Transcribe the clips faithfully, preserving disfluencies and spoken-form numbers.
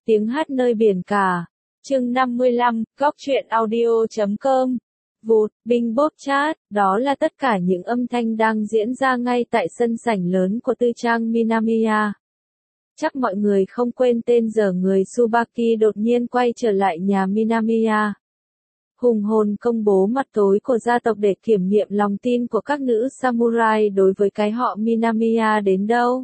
Tiếng hát nơi biển cả. Chương năm mươi lăm, góc truyện audio chấm com. Vụt, bing bốp chat, đó là tất cả những âm thanh đang diễn ra ngay tại sân sảnh lớn của tư trang Minamiya. Chắc mọi người không quên tên giờ người Tsubaki đột nhiên quay trở lại nhà Minamiya. Hùng hồn công bố mặt tối của gia tộc để kiểm nghiệm lòng tin của các nữ samurai đối với cái họ Minamiya đến đâu.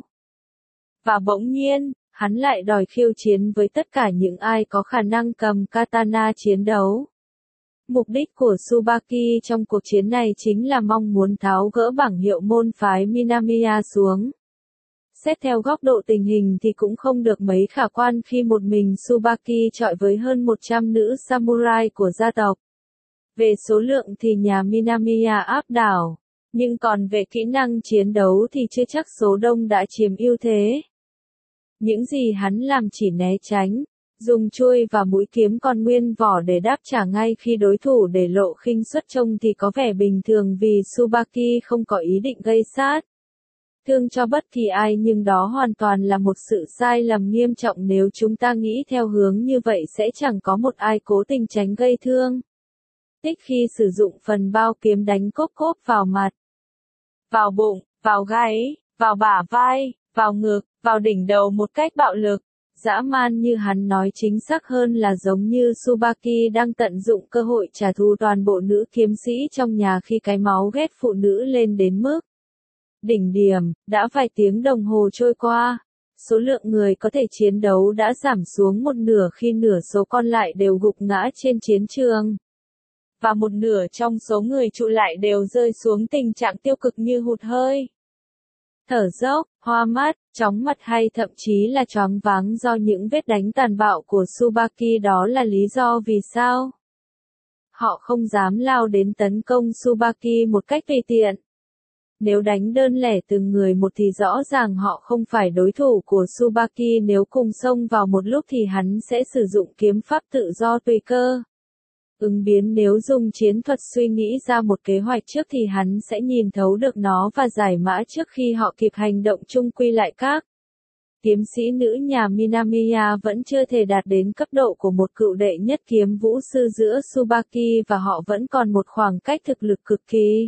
Và bỗng nhiên, hắn lại đòi khiêu chiến với tất cả những ai có khả năng cầm katana chiến đấu. Mục đích của Tsubaki trong cuộc chiến này chính là mong muốn tháo gỡ bảng hiệu môn phái Minamiya xuống. Xét theo góc độ tình hình thì cũng không được mấy khả quan khi một mình Tsubaki chọi với hơn một trăm nữ samurai của gia tộc. Về số lượng thì nhà Minamiya áp đảo, nhưng còn về kỹ năng chiến đấu thì chưa chắc số đông đã chiếm ưu thế. Những gì hắn làm chỉ né tránh, dùng chuôi và mũi kiếm còn nguyên vỏ để đáp trả ngay khi đối thủ để lộ khinh suất trông thì có vẻ bình thường vì Tsubaki không có ý định gây sát thương cho bất kỳ ai, nhưng đó hoàn toàn là một sự sai lầm nghiêm trọng nếu chúng ta nghĩ theo hướng như vậy sẽ chẳng có một ai cố tình tránh gây thương. Tích khi sử dụng phần bao kiếm đánh cốp cốp vào mặt, vào bụng, vào gáy, vào bả vai, vào ngực, vào đỉnh đầu một cách bạo lực, dã man như hắn nói chính xác hơn là giống như Tsubaki đang tận dụng cơ hội trả thù toàn bộ nữ kiếm sĩ trong nhà khi cái máu ghét phụ nữ lên đến mức đỉnh điểm. Đã vài tiếng đồng hồ trôi qua, số lượng người có thể chiến đấu đã giảm xuống một nửa khi nửa số còn lại đều gục ngã trên chiến trường. Và một nửa trong số người trụ lại đều rơi xuống tình trạng tiêu cực như hụt hơi, thở dốc, hoa mắt, chóng mặt hay thậm chí là choáng váng do những vết đánh tàn bạo của Tsubaki. Đó là lý do vì sao họ không dám lao đến tấn công Tsubaki một cách tùy tiện. Nếu đánh đơn lẻ từng người một thì rõ ràng họ không phải đối thủ của Tsubaki. Nếu cùng xông vào một lúc thì hắn sẽ sử dụng kiếm pháp tự do tùy cơ ứng biến. Nếu dùng chiến thuật suy nghĩ ra một kế hoạch trước thì hắn sẽ nhìn thấu được nó và giải mã trước khi họ kịp hành động. Chung quy lại, các kiếm sĩ nữ nhà Minamiya vẫn chưa thể đạt đến cấp độ của một cựu đệ nhất kiếm vũ sư giữa Tsubaki và họ vẫn còn một khoảng cách thực lực cực kỳ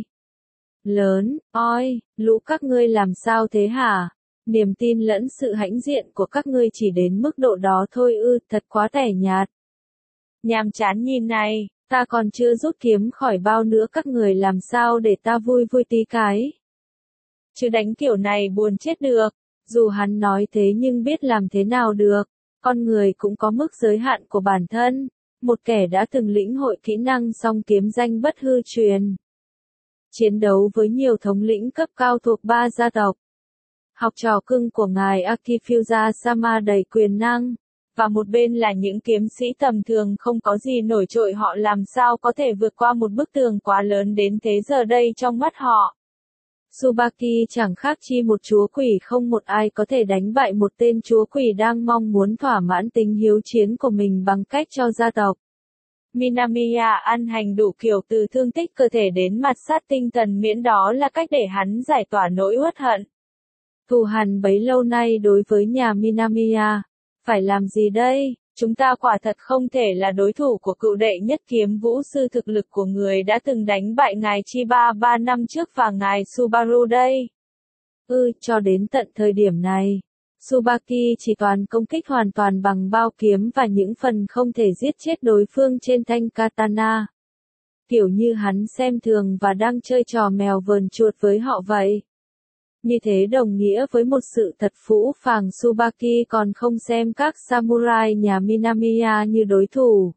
lớn. Ôi, lũ các ngươi làm sao thế hả? Niềm tin lẫn sự hãnh diện của các ngươi chỉ đến mức độ đó thôi ư? Thật quá tẻ nhạt. Nhàm chán nhìn này, ta còn chưa rút kiếm khỏi bao nữa, các người làm sao để ta vui vui tí cái. Chứ đánh kiểu này buồn chết được. Dù hắn nói thế nhưng biết làm thế nào được, con người cũng có mức giới hạn của bản thân. Một kẻ đã từng lĩnh hội kỹ năng song kiếm danh bất hư truyền, chiến đấu với nhiều thống lĩnh cấp cao thuộc ba gia tộc, học trò cưng của ngài Akifusa Sama đầy quyền năng. Và một bên là những kiếm sĩ tầm thường không có gì nổi trội, họ làm sao có thể vượt qua một bức tường quá lớn đến thế. Giờ đây trong mắt họ, Tsubaki chẳng khác chi một chúa quỷ, không một ai có thể đánh bại một tên chúa quỷ đang mong muốn thỏa mãn tính hiếu chiến của mình bằng cách cho gia tộc Minamiya ăn hành đủ kiểu từ thương tích cơ thể đến mặt sát tinh thần, miễn đó là cách để hắn giải tỏa nỗi uất hận thù hằn bấy lâu nay đối với nhà Minamiya. Phải làm gì đây? Chúng ta quả thật không thể là đối thủ của cựu đệ nhất kiếm vũ sư thực lực của người đã từng đánh bại ngài Chiba ba năm trước và ngài Subaru đây. Ừ, cho đến tận thời điểm này, Tsubaki chỉ toàn công kích hoàn toàn bằng bao kiếm và những phần không thể giết chết đối phương trên thanh katana. Kiểu như hắn xem thường và đang chơi trò mèo vờn chuột với họ vậy. Như thế đồng nghĩa với một sự thật phũ phàng, Tsubaki còn không xem các samurai nhà Minamiya như đối thủ.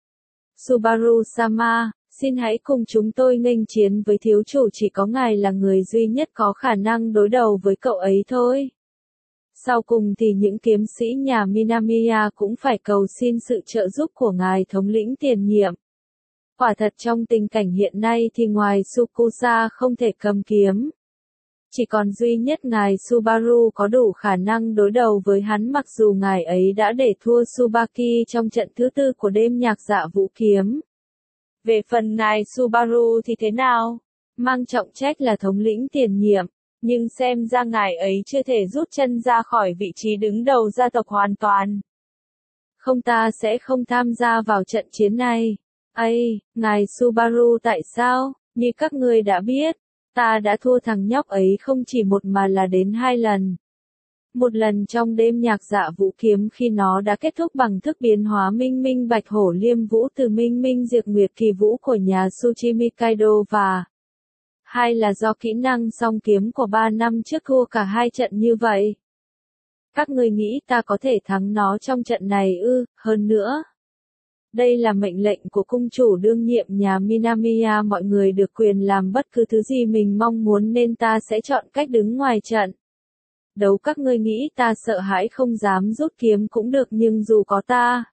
Subaru-sama, xin hãy cùng chúng tôi nghênh chiến với thiếu chủ, chỉ có ngài là người duy nhất có khả năng đối đầu với cậu ấy thôi. Sau cùng thì những kiếm sĩ nhà Minamiya cũng phải cầu xin sự trợ giúp của ngài thống lĩnh tiền nhiệm. Quả thật trong tình cảnh hiện nay thì ngoài Tsukusa không thể cầm kiếm, chỉ còn duy nhất ngài Subaru có đủ khả năng đối đầu với hắn, mặc dù ngài ấy đã để thua Tsubaki trong trận thứ tư của đêm nhạc dạ vũ kiếm. Về phần ngài Subaru thì thế nào? Mang trọng trách là thống lĩnh tiền nhiệm, nhưng xem ra ngài ấy chưa thể rút chân ra khỏi vị trí đứng đầu gia tộc hoàn toàn. Không, ta sẽ không tham gia vào trận chiến này. Ây, ngài Subaru, tại sao? Như các ngươi đã biết, ta đã thua thằng nhóc ấy không chỉ một mà là đến hai lần. Một lần trong đêm nhạc dạ vũ kiếm khi nó đã kết thúc bằng thức biến hóa minh minh bạch hổ liêm vũ từ minh minh diệt nguyệt kỳ vũ của nhà Tsuchimi Kaido, và hai là do kỹ năng song kiếm của ba năm trước thua cả hai trận như vậy. Các ngươi nghĩ ta có thể thắng nó trong trận này ư? Hơn nữa, đây là mệnh lệnh của cung chủ đương nhiệm nhà Minamiya, mọi người được quyền làm bất cứ thứ gì mình mong muốn nên ta sẽ chọn cách đứng ngoài trận đấu. Các ngươi nghĩ ta sợ hãi không dám rút kiếm cũng được, nhưng dù có ta,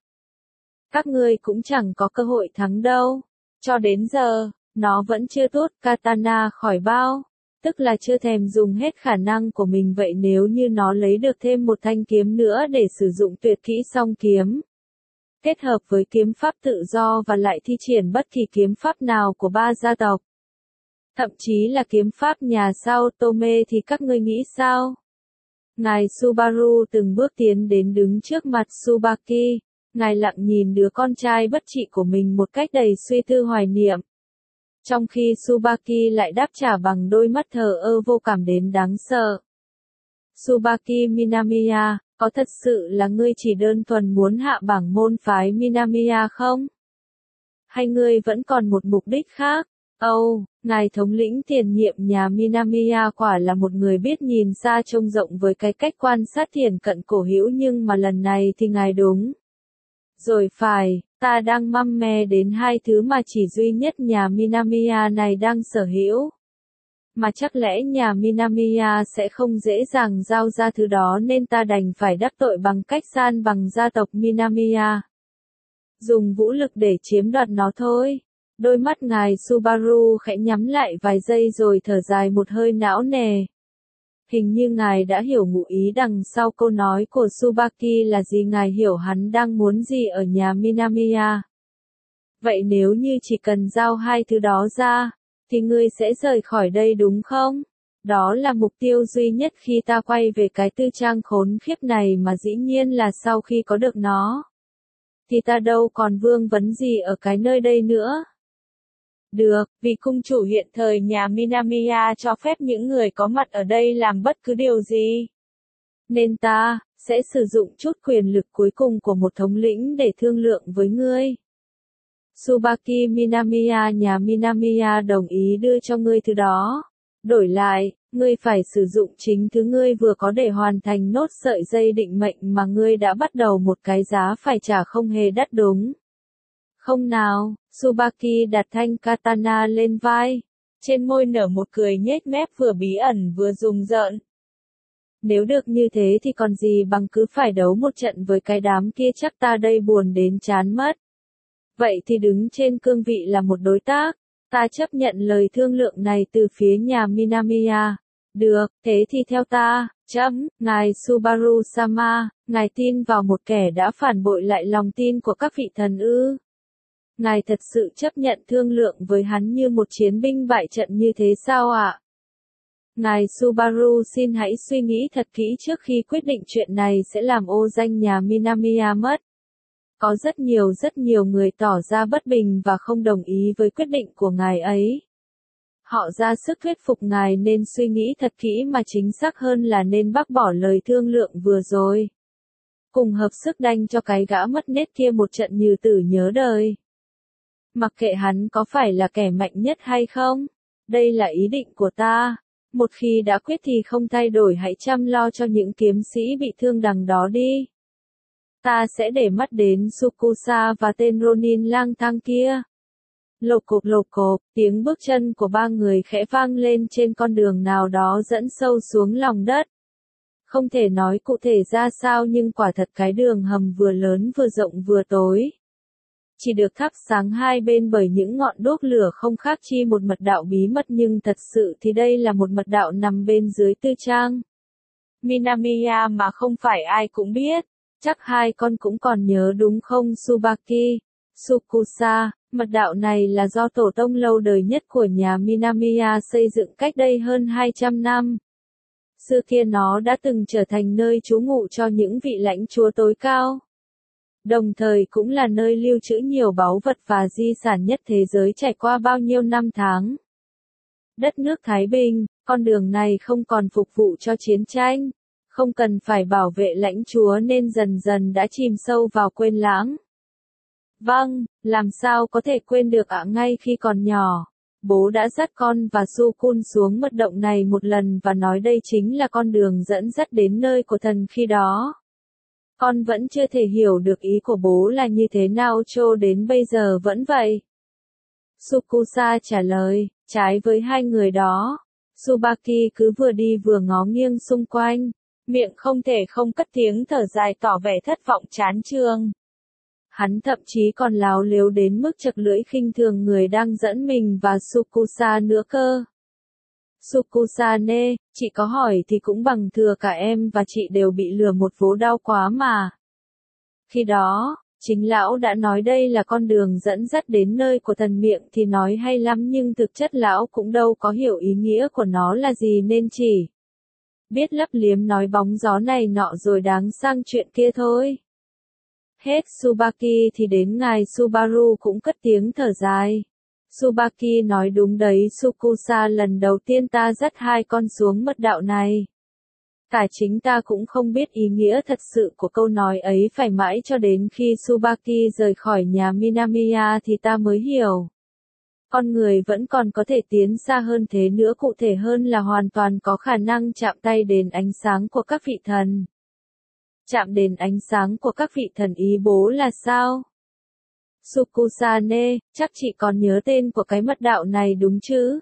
các ngươi cũng chẳng có cơ hội thắng đâu. Cho đến giờ, nó vẫn chưa tuốt katana khỏi bao, tức là chưa thèm dùng hết khả năng của mình. Vậy nếu như nó lấy được thêm một thanh kiếm nữa để sử dụng tuyệt kỹ song kiếm, kết hợp với kiếm pháp tự do và lại thi triển bất kỳ kiếm pháp nào của ba gia tộc, thậm chí là kiếm pháp nhà Sao Tome, thì các ngươi nghĩ sao? Ngài Subaru từng bước tiến đến đứng trước mặt Tsubaki. Ngài lặng nhìn đứa con trai bất trị của mình một cách đầy suy tư hoài niệm. Trong khi Tsubaki lại đáp trả bằng đôi mắt thờ ơ vô cảm đến đáng sợ. Tsubaki Minamiya, có thật sự là ngươi chỉ đơn thuần muốn hạ bảng môn phái Minamiya không? Hay ngươi vẫn còn một mục đích khác? Âu, oh, ngài thống lĩnh tiền nhiệm nhà Minamiya quả là một người biết nhìn xa trông rộng với cái cách quan sát thiển cận cổ hữu, nhưng mà lần này thì ngài đúng rồi. Phải, ta đang măm me đến hai thứ mà chỉ duy nhất nhà Minamiya này đang sở hữu. Mà chắc lẽ nhà Minamiya sẽ không dễ dàng giao ra thứ đó nên ta đành phải đắc tội bằng cách san bằng gia tộc Minamiya, dùng vũ lực để chiếm đoạt nó thôi. Đôi mắt ngài Subaru khẽ nhắm lại vài giây rồi thở dài một hơi não nề. Hình như ngài đã hiểu ngụ ý đằng sau câu nói của Tsubaki là gì. Ngài hiểu hắn đang muốn gì ở nhà Minamiya. Vậy nếu như chỉ cần giao hai thứ đó ra, thì ngươi sẽ rời khỏi đây đúng không? Đó là mục tiêu duy nhất khi ta quay về cái tư trang khốn khiếp này, mà dĩ nhiên là sau khi có được nó, thì ta đâu còn vương vấn gì ở cái nơi đây nữa. Được, vì cung chủ hiện thời nhà Minamiya cho phép những người có mặt ở đây làm bất cứ điều gì, nên ta sẽ sử dụng chút quyền lực cuối cùng của một thống lĩnh để thương lượng với ngươi. Tsubaki Minamiya, nhà Minamiya đồng ý đưa cho ngươi thứ đó. Đổi lại, ngươi phải sử dụng chính thứ ngươi vừa có để hoàn thành nốt sợi dây định mệnh mà ngươi đã bắt đầu, một cái giá phải trả không hề đắt đúng không nào? Tsubaki đặt thanh katana lên vai, trên môi nở một cười nhếch mép vừa bí ẩn vừa rùng rợn. Nếu được như thế thì còn gì bằng cứ phải đấu một trận với cái đám kia, chắc ta đây buồn đến chán mất. Vậy thì đứng trên cương vị là một đối tác, ta chấp nhận lời thương lượng này từ phía nhà Minamiya. Được, thế thì theo ta, chấm, ngài Subaru-sama, ngài tin vào một kẻ đã phản bội lại lòng tin của các vị thần ư? Ngài thật sự chấp nhận thương lượng với hắn như một chiến binh bại trận như thế sao ạ? Ngài Subaru, xin hãy suy nghĩ thật kỹ trước khi quyết định, chuyện này sẽ làm ô danh nhà Minamiya mất. Có rất nhiều rất nhiều người tỏ ra bất bình và không đồng ý với quyết định của ngài ấy. Họ ra sức thuyết phục ngài nên suy nghĩ thật kỹ, mà chính xác hơn là nên bác bỏ lời thương lượng vừa rồi. Cùng hợp sức đanh cho cái gã mất nết kia một trận như tử nhớ đời. Mặc kệ hắn có phải là kẻ mạnh nhất hay không, đây là ý định của ta. Một khi đã quyết thì không thay đổi, hãy chăm lo cho những kiếm sĩ bị thương đằng đó đi. Ta sẽ để mắt đến Tsukusa và tên Ronin lang thang kia. Lộp cộp lộp cộp, tiếng bước chân của ba người khẽ vang lên trên con đường nào đó dẫn sâu xuống lòng đất. Không thể nói cụ thể ra sao, nhưng quả thật cái đường hầm vừa lớn vừa rộng vừa tối, chỉ được thắp sáng hai bên bởi những ngọn đuốc lửa không khác chi một mật đạo bí mật, nhưng thật sự thì đây là một mật đạo nằm bên dưới tư trang Minamiya mà không phải ai cũng biết. Chắc hai con cũng còn nhớ đúng không Tsubaki, Tsukusa? Mật đạo này là do tổ tông lâu đời nhất của nhà Minamiya xây dựng cách đây hơn hai trăm năm. Xưa kia nó đã từng trở thành nơi trú ngụ cho những vị lãnh chúa tối cao. đồng thời cũng là nơi lưu trữ nhiều báu vật và di sản nhất thế giới trải qua bao nhiêu năm tháng. Đất nước Thái Bình, con đường này không còn phục vụ cho chiến tranh, không cần phải bảo vệ lãnh chúa nên dần dần đã chìm sâu vào quên lãng. Vâng, làm sao có thể quên được ạ, ngay khi còn nhỏ, bố đã dắt con và Sukun xuống mật động này một lần và nói đây chính là con đường dẫn dắt đến nơi của thần khi đó. Con vẫn chưa thể hiểu được ý của bố là như thế nào cho đến bây giờ vẫn vậy. Sukusa trả lời, trái với hai người đó, Tsubaki cứ vừa đi vừa ngó nghiêng xung quanh, miệng không thể không cất tiếng thở dài tỏ vẻ thất vọng chán chường. Hắn thậm chí còn láo lếu đến mức chật lưỡi khinh thường người đang dẫn mình và Sukusa nữa cơ. Sukusane, chị có hỏi thì cũng bằng thừa cả em và chị đều bị lừa một vố đau quá mà. Khi đó, chính lão đã nói đây là con đường dẫn dắt đến nơi của thần, miệng thì nói hay lắm nhưng thực chất lão cũng đâu có hiểu ý nghĩa của nó là gì nên chỉ biết lấp liếm nói bóng gió này nọ rồi đáng sang chuyện kia thôi. Hết Tsubaki thì đến ngài Subaru cũng cất tiếng thở dài. Tsubaki nói đúng đấy Sukusa, lần đầu tiên ta dắt hai con xuống mật đạo này. Cả chính ta cũng không biết ý nghĩa thật sự của câu nói ấy, phải mãi cho đến khi Tsubaki rời khỏi nhà Minamiya thì ta mới hiểu. Con người vẫn còn có thể tiến xa hơn thế nữa, cụ thể hơn là hoàn toàn có khả năng chạm tay đến ánh sáng của các vị thần. Chạm đến ánh sáng của các vị thần ý bố là sao? Sukusane, chắc chị còn nhớ tên của cái mật đạo này đúng chứ?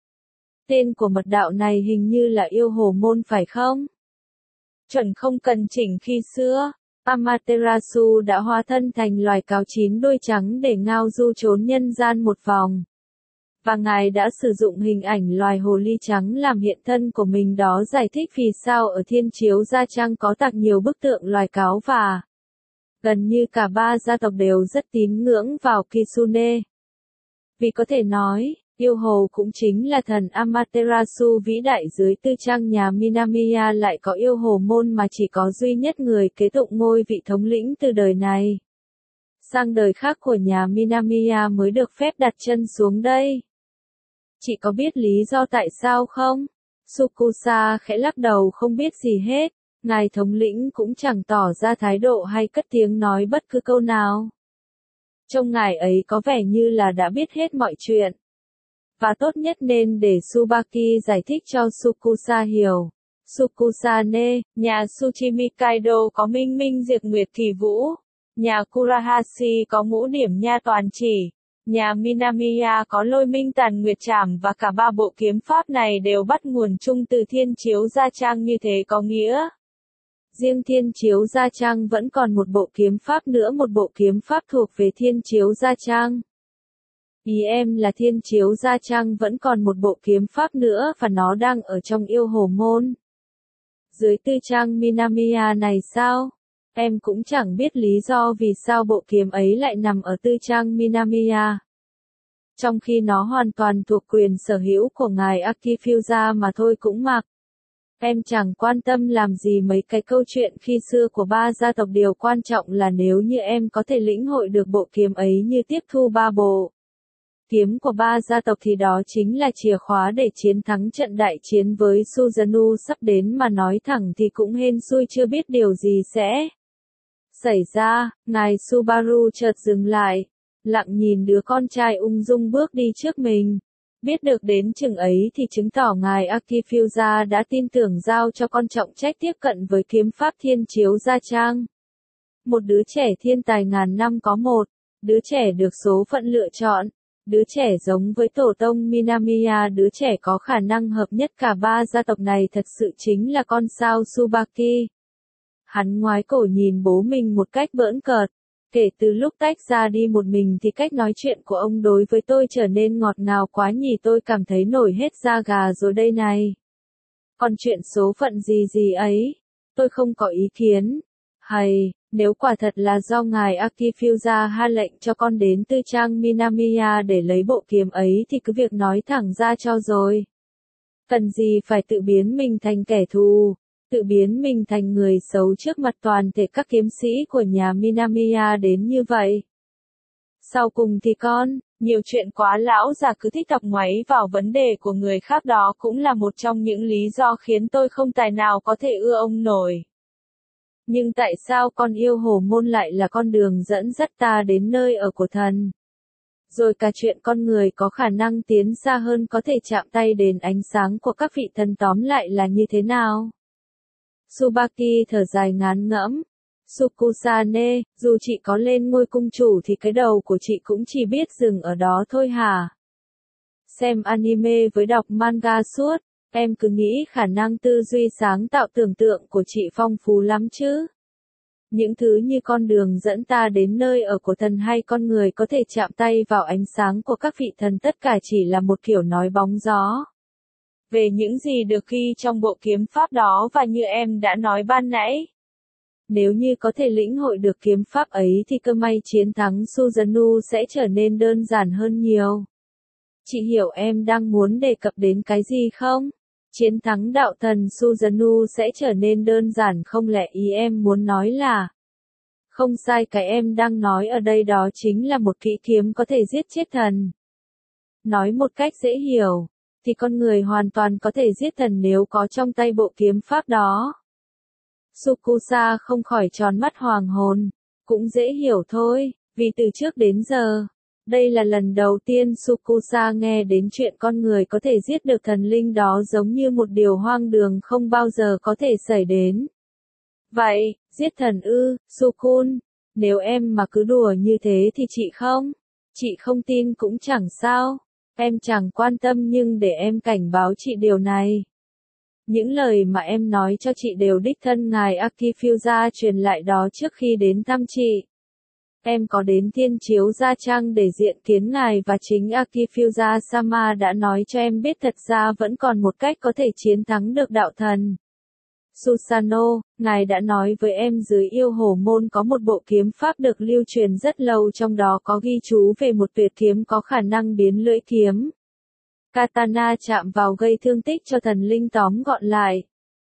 Tên của mật đạo này hình như là yêu hồ môn phải không? Chuẩn không cần chỉnh, khi xưa, Amaterasu đã hóa thân thành loài cáo chín đuôi trắng để ngao du trốn nhân gian một vòng. Và ngài đã sử dụng hình ảnh loài hồ ly trắng làm hiện thân của mình, đó giải thích vì sao ở Thiên Chiếu Gia Trang có tạc nhiều bức tượng loài cáo và gần như cả ba gia tộc đều rất tín ngưỡng vào Kitsune. Vì có thể nói, yêu hồ cũng chính là thần Amaterasu vĩ đại. Dưới tư trang nhà Minamiya lại có yêu hồ môn mà chỉ có duy nhất người kế tục ngôi vị thống lĩnh từ đời này sang đời khác của nhà Minamiya mới được phép đặt chân xuống đây. Chị có biết lý do tại sao không? Sukusa khẽ lắc đầu không biết gì hết. Ngài thống lĩnh cũng chẳng tỏ ra thái độ hay cất tiếng nói bất cứ câu nào. Trông ngài ấy có vẻ như là đã biết hết mọi chuyện. Và tốt nhất nên để Tsubaki giải thích cho Sukusa hiểu. Sukusane, nhà Tsuchimi Kaido có minh minh diệt nguyệt kỳ vũ. Nhà Kurahashi có ngũ điểm nha toàn chỉ. Nhà Minamiya có lôi minh tàn nguyệt trảm, và cả ba bộ kiếm pháp này đều bắt nguồn chung từ Thiên Chiếu Gia Trang, như thế có nghĩa. Riêng Thiên Chiếu Gia Trang vẫn còn một bộ kiếm pháp nữa, một bộ kiếm pháp thuộc về Thiên Chiếu Gia Trang. Ý em là Thiên Chiếu Gia Trang vẫn còn một bộ kiếm pháp nữa và nó đang ở trong yêu hồ môn. Dưới tư trang Minamiya này sao? Em cũng chẳng biết lý do vì sao bộ kiếm ấy lại nằm ở tư trang Minamiya. Trong khi nó hoàn toàn thuộc quyền sở hữu của ngài Akifusa mà thôi cũng mặc. Em chẳng quan tâm làm gì mấy cái câu chuyện khi xưa của ba gia tộc, điều quan trọng là nếu như em có thể lĩnh hội được bộ kiếm ấy như tiếp thu ba bộ kiếm của ba gia tộc thì đó chính là chìa khóa để chiến thắng trận đại chiến với Susanoo sắp đến, mà nói thẳng thì cũng hên xui chưa biết điều gì sẽ xảy ra. Ngài Subaru chợt dừng lại, lặng nhìn đứa con trai ung dung bước đi trước mình. Biết được đến chừng ấy thì chứng tỏ ngài Akifusa đã tin tưởng giao cho con trọng trách tiếp cận với kiếm pháp Thiên Chiếu Gia Trang. Một đứa trẻ thiên tài ngàn năm có một, đứa trẻ được số phận lựa chọn, đứa trẻ giống với tổ tông Minamiya, đứa trẻ có khả năng hợp nhất cả ba gia tộc này thật sự chính là con sao Tsubaki. Hắn ngoái cổ nhìn bố mình một cách bỡn cợt. Kể từ lúc tách ra đi một mình thì cách nói chuyện của ông đối với tôi trở nên ngọt ngào quá nhỉ, tôi cảm thấy nổi hết da gà rồi đây này. Còn chuyện số phận gì gì ấy, tôi không có ý kiến. Hay, nếu quả thật là do ngài Akifusa ha lệnh cho con đến tư trang Minamiya để lấy bộ kiếm ấy thì cứ việc nói thẳng ra cho rồi. Cần gì phải tự biến mình thành kẻ thù. tự biến mình thành người xấu trước mặt toàn thể các kiếm sĩ của nhà Minamiya đến như vậy. Sau cùng thì con, nhiều chuyện quá lão già cứ thích đọc ngoáy vào vấn đề của người khác đó cũng là một trong những lý do khiến tôi không tài nào có thể ưa ông nổi. Nhưng tại sao con yêu hồ môn lại là con đường dẫn dắt ta đến nơi ở của thần? Rồi cả chuyện con người có khả năng tiến xa hơn có thể chạm tay đến ánh sáng của các vị thần tóm lại là như thế nào? Tsubaki thở dài ngán ngẫm. Sukusane, dù chị có lên ngôi cung chủ thì cái đầu của chị cũng chỉ biết dừng ở đó thôi hả? Xem anime với đọc manga suốt, em cứ nghĩ khả năng tư duy sáng tạo tưởng tượng của chị phong phú lắm chứ. Những thứ như con đường dẫn ta đến nơi ở của thần hay con người có thể chạm tay vào ánh sáng của các vị thần tất cả chỉ là một kiểu nói bóng gió. Về những gì được ghi trong bộ kiếm pháp đó và như em đã nói ban nãy. Nếu như có thể lĩnh hội được kiếm pháp ấy thì cơ may chiến thắng Susanoo sẽ trở nên đơn giản hơn nhiều. Chị hiểu em đang muốn đề cập đến cái gì không? Chiến thắng đạo thần Susanoo sẽ trở nên đơn giản không lẽ ý em muốn nói là... Không sai, cái em đang nói ở đây đó chính là một kỹ kiếm có thể giết chết thần. Nói một cách dễ hiểu, thì con người hoàn toàn có thể giết thần nếu có trong tay bộ kiếm pháp đó. Sukusa không khỏi tròn mắt hoàng hồn, cũng dễ hiểu thôi, vì từ trước đến giờ, đây là lần đầu tiên Sukusa nghe đến chuyện con người có thể giết được thần linh đó giống như một điều hoang đường không bao giờ có thể xảy đến. Vậy, giết thần ư, Sukun, nếu em mà cứ đùa như thế thì chị không, chị không tin cũng chẳng sao, em chẳng quan tâm nhưng để em cảnh báo chị điều này. Những lời mà em nói cho chị đều đích thân ngài Akifusa truyền lại đó trước khi đến thăm chị. Em có đến Thiên Chiếu Gia Trang để diện kiến ngài và chính Akifusa Sama đã nói cho em biết thật ra vẫn còn một cách có thể chiến thắng được đạo thần. Susanoo, ngài đã nói với em dưới yêu hồ môn có một bộ kiếm pháp được lưu truyền rất lâu trong đó có ghi chú về một tuyệt kiếm có khả năng biến lưỡi kiếm. Katana chạm vào gây thương tích cho thần linh tóm gọn lại.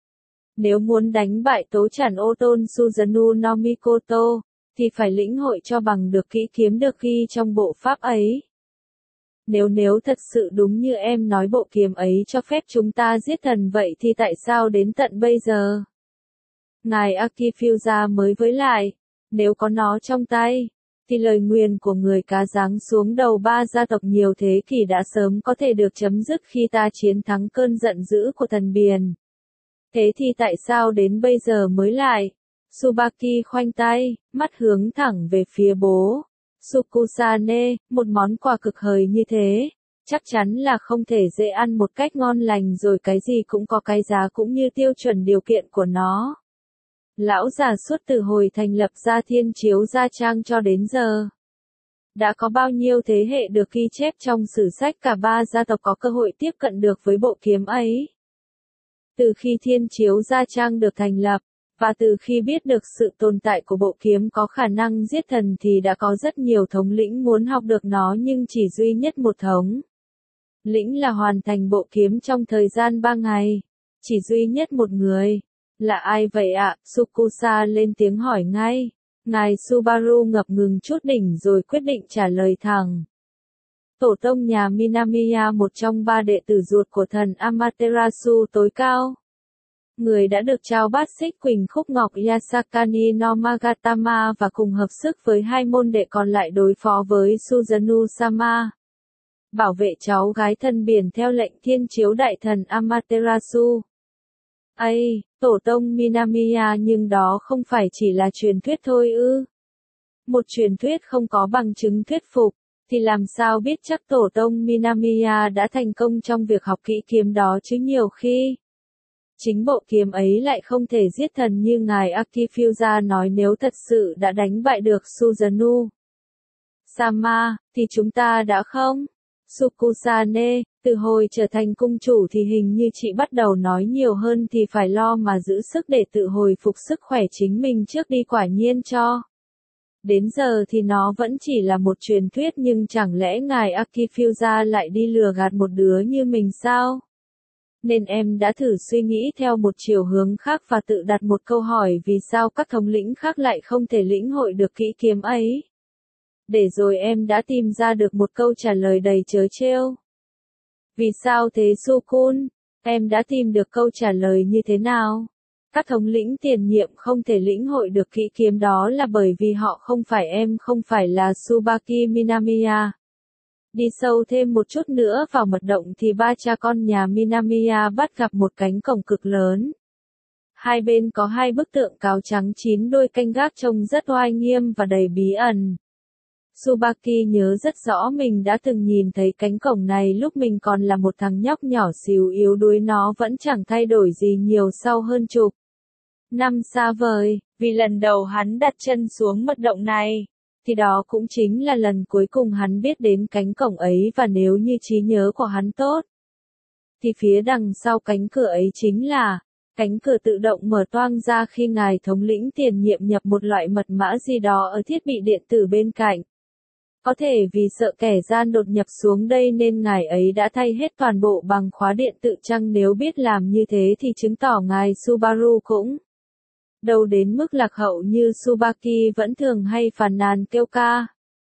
Nếu muốn đánh bại tố trản ô tôn Susanoo no Mikoto, thì phải lĩnh hội cho bằng được kỹ kiếm được ghi trong bộ pháp ấy. Nếu nếu thật sự đúng như em nói bộ kiếm ấy cho phép chúng ta giết thần vậy thì tại sao đến tận bây giờ? Ngài Akifusa mới với lại, nếu có nó trong tay, thì lời nguyền của người cá giáng xuống đầu ba gia tộc nhiều thế kỷ đã sớm có thể được chấm dứt khi ta chiến thắng cơn giận dữ của thần biển. Thế thì tại sao đến bây giờ mới lại? Tsubaki khoanh tay, mắt hướng thẳng về phía bố. Sukusane, một món quà cực hời như thế, chắc chắn là không thể dễ ăn một cách ngon lành rồi cái gì cũng có cái giá cũng như tiêu chuẩn điều kiện của nó. Lão già suốt từ hồi thành lập ra Thiên Chiếu Gia Trang cho đến giờ. Đã có bao nhiêu thế hệ được ghi chép trong sử sách cả ba gia tộc có cơ hội tiếp cận được với bộ kiếm ấy. Từ khi Thiên Chiếu Gia Trang được thành lập, và từ khi biết được sự tồn tại của bộ kiếm có khả năng giết thần thì đã có rất nhiều thống lĩnh muốn học được nó nhưng chỉ duy nhất một thống lĩnh là hoàn thành bộ kiếm trong thời gian ba ngày. Chỉ duy nhất một người. Là ai vậy ạ? Sukusa lên tiếng hỏi ngay. Ngài Subaru ngập ngừng chút đỉnh rồi quyết định trả lời thẳng. Tổ tông nhà Minamiya, một trong ba đệ tử ruột của thần Amaterasu tối cao. Người đã được trao bát xích Quỳnh Khúc Ngọc Yasakani no Magatama và cùng hợp sức với hai môn đệ còn lại đối phó với Susanoo Sama. Bảo vệ cháu gái thần biển theo lệnh Thiên Chiếu Đại Thần Amaterasu. Ây, tổ tông Minamiya, nhưng đó không phải chỉ là truyền thuyết thôi ư? Một truyền thuyết không có bằng chứng thuyết phục, thì làm sao biết chắc tổ tông Minamiya đã thành công trong việc học kỹ kiếm đó chứ nhiều khi. Chính bộ kiếm ấy lại không thể giết thần như ngài Akifusa nói nếu thật sự đã đánh bại được Susanoo Sama, thì chúng ta đã không? Sukusane, từ hồi trở thành cung chủ thì hình như chị bắt đầu nói nhiều hơn thì phải lo mà giữ sức để tự hồi phục sức khỏe chính mình trước đi quả nhiên cho. Đến giờ thì nó vẫn chỉ là một truyền thuyết nhưng chẳng lẽ ngài Akifusa lại đi lừa gạt một đứa như mình sao? Nên em đã thử suy nghĩ theo một chiều hướng khác và tự đặt một câu hỏi vì sao các thống lĩnh khác lại không thể lĩnh hội được kỹ kiếm ấy. Để rồi em đã tìm ra được một câu trả lời đầy trớ trêu. Vì sao thế Sukun? Em đã tìm được câu trả lời như thế nào? Các thống lĩnh tiền nhiệm không thể lĩnh hội được kỹ kiếm đó là bởi vì họ không phải em không phải là Tsubaki Minamiya. Đi sâu thêm một chút nữa vào mật động thì ba cha con nhà Minamiya bắt gặp một cánh cổng cực lớn. Hai bên có hai bức tượng cáo trắng chín đôi canh gác trông rất oai nghiêm và đầy bí ẩn. Tsubaki nhớ rất rõ mình đã từng nhìn thấy cánh cổng này lúc mình còn là một thằng nhóc nhỏ xíu yếu đuối, nó vẫn chẳng thay đổi gì nhiều sau hơn chục năm xa vời, vì lần đầu hắn đặt chân xuống mật động này, thì đó cũng chính là lần cuối cùng hắn biết đến cánh cổng ấy, và nếu như trí nhớ của hắn tốt, thì phía đằng sau cánh cửa ấy chính là cánh cửa tự động mở toang ra khi ngài thống lĩnh tiền nhiệm nhập một loại mật mã gì đó ở thiết bị điện tử bên cạnh. Có thể vì sợ kẻ gian đột nhập xuống đây nên ngài ấy đã thay hết toàn bộ bằng khóa điện tự chăng, nếu biết làm như thế thì chứng tỏ ngài Subaru cũng đâu đến mức lạc hậu như Tsubaki vẫn thường hay phàn nàn kêu ca.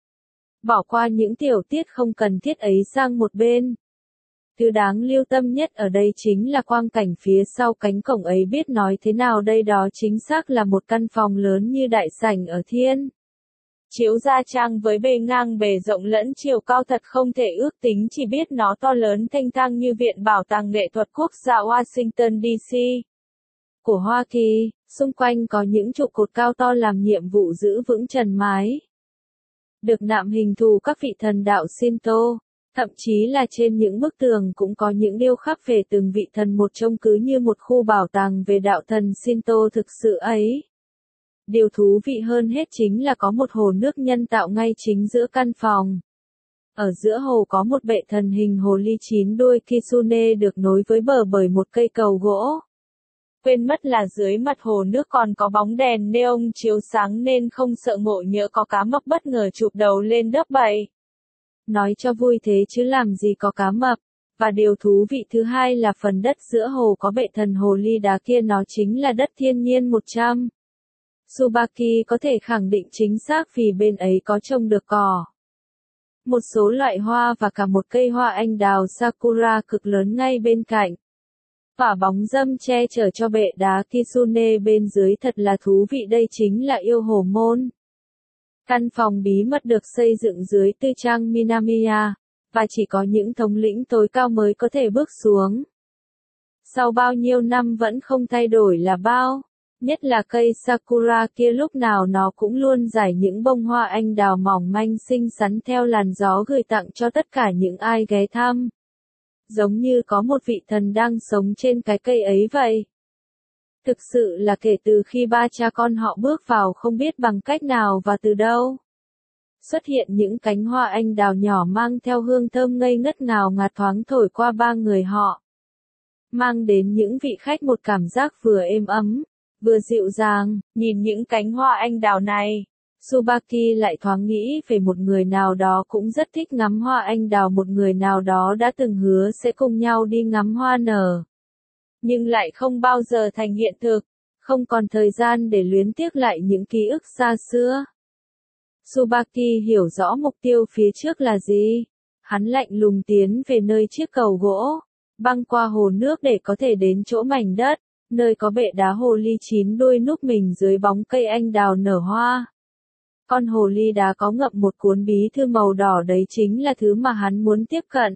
Bỏ qua những tiểu tiết không cần thiết ấy sang một bên. Thứ đáng lưu tâm nhất ở đây chính là quang cảnh phía sau cánh cổng ấy, biết nói thế nào đây, đó chính xác là một căn phòng lớn như đại sảnh ở Thiên Chiếu Gia Trang với bề ngang bề rộng lẫn chiều cao thật không thể ước tính, chỉ biết nó to lớn thanh thang như Viện Bảo tàng Nghệ thuật Quốc gia Washington D C của Hoa Kỳ. Xung quanh có những trụ cột cao to làm nhiệm vụ giữ vững trần mái, được nạm hình thù các vị thần đạo Shinto. Thậm chí là trên những bức tường cũng có những điêu khắc về từng vị thần một, trông cứ như một khu bảo tàng về đạo thần Shinto thực sự ấy. Điều thú vị hơn hết chính là có một hồ nước nhân tạo ngay chính giữa căn phòng. Ở giữa hồ có một bệ thần hình hồ ly chín đuôi Kitsune được nối với bờ bởi một cây cầu gỗ. Quên mất là dưới mặt hồ nước còn có bóng đèn neon chiếu sáng nên không sợ ngộ nhỡ có cá mập bất ngờ chụp đầu lên đớp bầy. Nói cho vui thế chứ làm gì có cá mập. Và điều thú vị thứ hai là phần đất giữa hồ có bệ thần hồ ly đá kia, nó chính là đất thiên nhiên một trăm. Tsubaki có thể khẳng định chính xác vì bên ấy có trồng được cỏ, một số loại hoa và cả một cây hoa anh đào Sakura cực lớn ngay bên cạnh. Và bóng râm che chở cho bệ đá Kitsune bên dưới thật là thú vị, đây chính là yêu hồ môn. Căn phòng bí mật được xây dựng dưới tư trang Minamiya, và chỉ có những thống lĩnh tối cao mới có thể bước xuống. Sau bao nhiêu năm vẫn không thay đổi là bao, nhất là cây Sakura kia lúc nào nó cũng luôn rải những bông hoa anh đào mỏng manh xinh xắn theo làn gió gửi tặng cho tất cả những ai ghé thăm. Giống như có một vị thần đang sống trên cái cây ấy vậy. Thực sự là kể từ khi ba cha con họ bước vào không biết bằng cách nào và từ đâu, xuất hiện những cánh hoa anh đào nhỏ mang theo hương thơm ngây ngất ngào ngạt thoáng thổi qua ba người họ. Mang đến những vị khách một cảm giác vừa êm ấm, vừa dịu dàng. Nhìn những cánh hoa anh đào này, Tsubaki lại thoáng nghĩ về một người nào đó cũng rất thích ngắm hoa anh đào, một người nào đó đã từng hứa sẽ cùng nhau đi ngắm hoa nở, nhưng lại không bao giờ thành hiện thực, không còn thời gian để luyến tiếc lại những ký ức xa xưa. Tsubaki hiểu rõ mục tiêu phía trước là gì. Hắn lạnh lùng tiến về nơi chiếc cầu gỗ, băng qua hồ nước để có thể đến chỗ mảnh đất, nơi có bệ đá hồ ly chín đuôi núp mình dưới bóng cây anh đào nở hoa. Con hồ ly đá có ngậm một cuốn bí thư màu đỏ, đấy chính là thứ mà hắn muốn tiếp cận.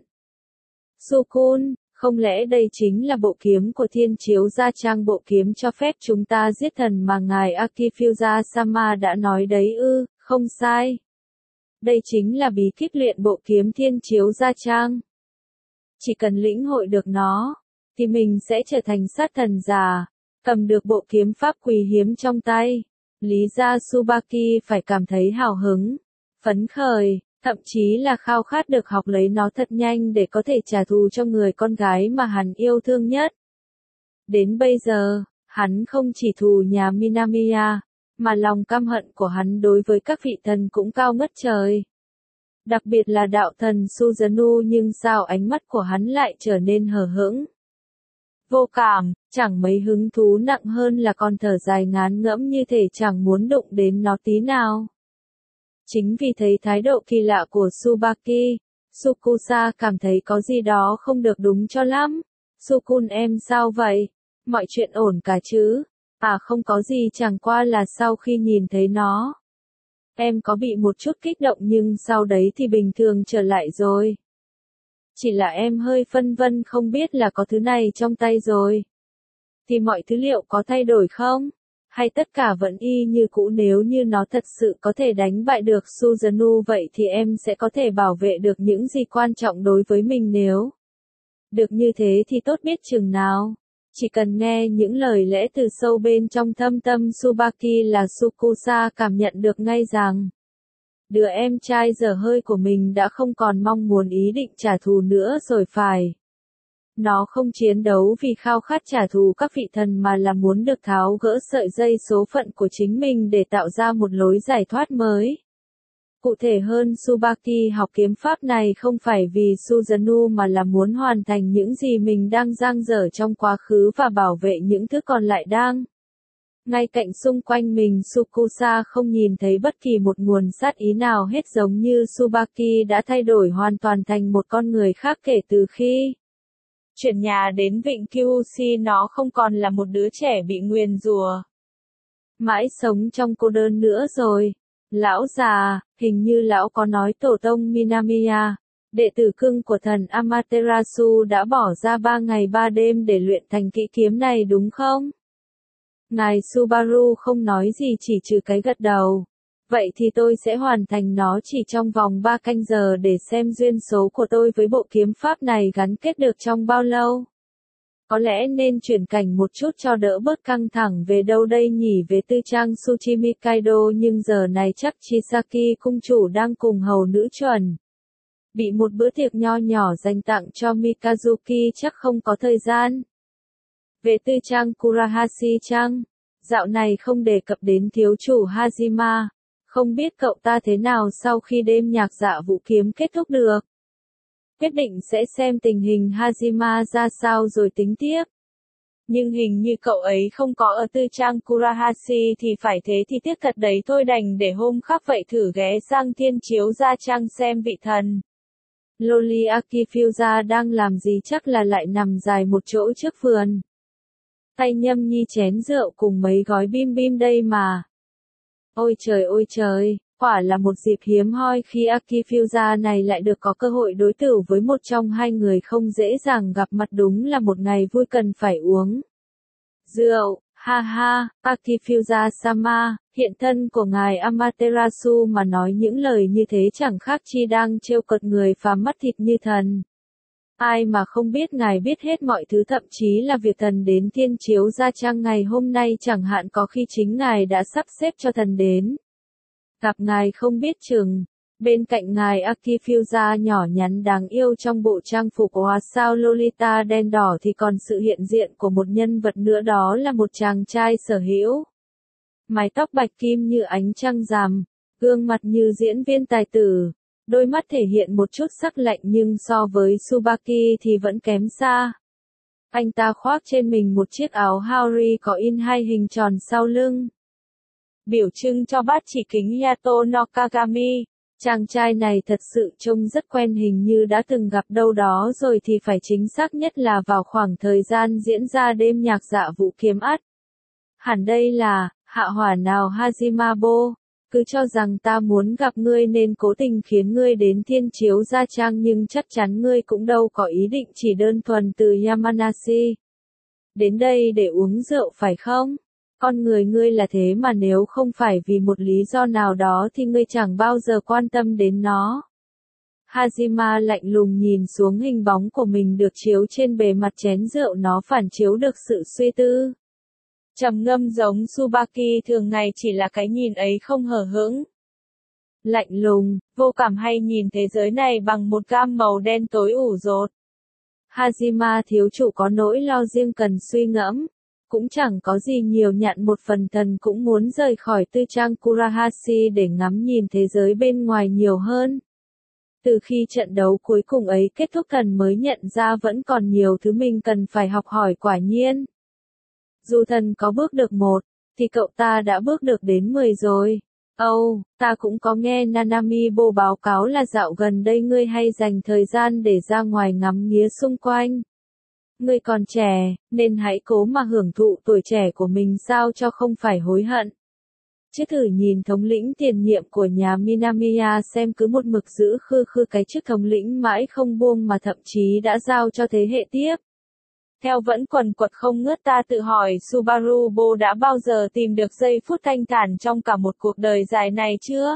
Sukun, không lẽ đây chính là bộ kiếm của Thiên Chiếu Gia Trang, bộ kiếm cho phép chúng ta giết thần mà ngài Akifusa-sama đã nói đấy ư? Không sai. Đây chính là bí kíp luyện bộ kiếm Thiên Chiếu Gia Trang. Chỉ cần lĩnh hội được nó, thì mình sẽ trở thành sát thần già, cầm được bộ kiếm pháp quý hiếm trong tay. Lý ra Tsubaki phải cảm thấy hào hứng, phấn khởi, thậm chí là khao khát được học lấy nó thật nhanh để có thể trả thù cho người con gái mà hắn yêu thương nhất. Đến bây giờ, hắn không chỉ thù nhà Minamiya, mà lòng căm hận của hắn đối với các vị thần cũng cao ngất trời. Đặc biệt là đạo thần Suzanu, nhưng sao ánh mắt của hắn lại trở nên hờ hững. Vô cảm, chẳng mấy hứng thú, nặng hơn là còn thở dài ngán ngẫm như thể chẳng muốn đụng đến nó tí nào. Chính vì thấy thái độ kỳ lạ của Tsubaki, Sukusa cảm thấy có gì đó không được đúng cho lắm. Sukun em sao vậy? Mọi chuyện ổn cả chứ? À không có gì, chẳng qua là sau khi nhìn thấy nó, em có bị một chút kích động nhưng sau đấy thì bình thường trở lại rồi. Chỉ là em hơi phân vân không biết là có thứ này trong tay rồi thì mọi thứ liệu có thay đổi không? Hay tất cả vẫn y như cũ, nếu như nó thật sự có thể đánh bại được Susanoo vậy thì em sẽ có thể bảo vệ được những gì quan trọng đối với mình, nếu được như thế thì tốt biết chừng nào. Chỉ cần nghe những lời lẽ từ sâu bên trong thâm tâm Tsubaki là Sukusa cảm nhận được ngay rằng đứa em trai dở hơi của mình đã không còn mong muốn ý định trả thù nữa rồi phải. Nó không chiến đấu vì khao khát trả thù các vị thần mà là muốn được tháo gỡ sợi dây số phận của chính mình để tạo ra một lối giải thoát mới. Cụ thể hơn, Tsubaki học kiếm pháp này không phải vì Susanoo mà là muốn hoàn thành những gì mình đang dang dở trong quá khứ và bảo vệ những thứ còn lại đang ngay cạnh xung quanh mình. Sukusa không nhìn thấy bất kỳ một nguồn sát ý nào hết, giống như Tsubaki đã thay đổi hoàn toàn thành một con người khác kể từ khi chuyển nhà đến vịnh Kyushu. Nó không còn là một đứa trẻ bị nguyền rủa mãi sống trong cô đơn nữa rồi. Lão già, hình như lão có nói tổ tông Minamiya, đệ tử cưng của thần Amaterasu đã bỏ ra ba ngày ba đêm để luyện thành kỹ kiếm này đúng không? Ngài Subaru không nói gì chỉ trừ cái gật đầu. Vậy thì tôi sẽ hoàn thành nó chỉ trong vòng ba canh giờ, để xem duyên số của tôi với bộ kiếm pháp này gắn kết được trong bao lâu. Có lẽ nên chuyển cảnh một chút cho đỡ bớt căng thẳng. Về đâu đây nhỉ? Về tư trang Tsuchimi Kaido, nhưng giờ này chắc Chisaki cung chủ đang cùng hầu nữ chuẩn bị một bữa tiệc nho nhỏ dành tặng cho Mikazuki, chắc không có thời gian. Về tư trang Kurahashi chăng? Dạo này không đề cập đến thiếu chủ Hajima. Không biết cậu ta thế nào sau khi đêm nhạc dạ vũ kiếm kết thúc được. Quyết định sẽ xem tình hình Hajima ra sao rồi tính tiếp. Nhưng hình như cậu ấy không có ở tư trang Kurahashi thì phải, thế thì tiếc thật đấy thôi, đành để hôm khác vậy thử ghé sang thiên chiếu gia trang xem vị thần Loli Akifusa đang làm gì, chắc là lại nằm dài một chỗ trước vườn. Tay nhâm nhi chén rượu cùng mấy gói bim bim đây mà. Ôi trời ôi trời, quả là một dịp hiếm hoi khi Akifusa này lại được có cơ hội đối tử với một trong hai người không dễ dàng gặp mặt, đúng là một ngày vui cần phải uống rượu. Ha ha, Akifusa-sama, hiện thân của ngài Amaterasu mà nói những lời như thế chẳng khác chi đang trêu cợt người phàm mắt thịt như thần. Ai mà không biết ngài biết hết mọi thứ, thậm chí là việc thần đến thiên chiếu gia trang ngày hôm nay chẳng hạn, có khi chính ngài đã sắp xếp cho thần đến gặp ngài không biết chừng. Bên cạnh ngài Akifusa nhỏ nhắn đáng yêu trong bộ trang phục của hoa sao Lolita đen đỏ thì còn sự hiện diện của một nhân vật nữa, đó là một chàng trai sở hữu mái tóc bạch kim như ánh trăng rằm, gương mặt như diễn viên tài tử, đôi mắt thể hiện một chút sắc lạnh nhưng so với Tsubaki thì vẫn kém xa. Anh ta khoác trên mình một chiếc áo haori có in hai hình tròn sau lưng, biểu trưng cho bát chỉ kính Yato no Kagami. Chàng trai này thật sự trông rất quen, hình như đã từng gặp đâu đó rồi thì phải, chính xác nhất là vào khoảng thời gian diễn ra đêm nhạc dạ vũ kiếm ắt. Hẳn đây là, hạ hỏa nào Hajimabo, cứ cho rằng ta muốn gặp ngươi nên cố tình khiến ngươi đến thiên chiếu gia trang, nhưng chắc chắn ngươi cũng đâu có ý định chỉ đơn thuần từ Yamanashi đến đây để uống rượu phải không? Con người ngươi là thế mà, nếu không phải vì một lý do nào đó thì ngươi chẳng bao giờ quan tâm đến nó. Hajima lạnh lùng nhìn xuống hình bóng của mình được chiếu trên bề mặt chén rượu, nó phản chiếu được sự suy tư trầm ngâm giống Tsubaki thường ngày, chỉ là cái nhìn ấy không hờ hững, lạnh lùng, vô cảm, hay nhìn thế giới này bằng một gam màu đen tối ủ rột. Hajima thiếu chủ có nỗi lo riêng cần suy ngẫm. Cũng chẳng có gì nhiều, nhận một phần thần cũng muốn rời khỏi tư trang Kurahashi để ngắm nhìn thế giới bên ngoài nhiều hơn. Từ khi trận đấu cuối cùng ấy kết thúc thần mới nhận ra vẫn còn nhiều thứ mình cần phải học hỏi quả nhiên. Dù thần có bước được một, thì cậu ta đã bước được đến mười rồi. Âu, oh, ta cũng có nghe Nanami Bo báo cáo là dạo gần đây ngươi hay dành thời gian để ra ngoài ngắm nghía xung quanh. Ngươi còn trẻ, nên hãy cố mà hưởng thụ tuổi trẻ của mình sao cho không phải hối hận. Chứ thử nhìn thống lĩnh tiền nhiệm của nhà Minamiya xem cứ một mực giữ khư khư cái chức thống lĩnh mãi không buông mà thậm chí đã giao cho thế hệ tiếp. Theo vẫn quần quật không ngớt ta tự hỏi Subaru Bo đã bao giờ tìm được giây phút thanh thản trong cả một cuộc đời dài này chưa?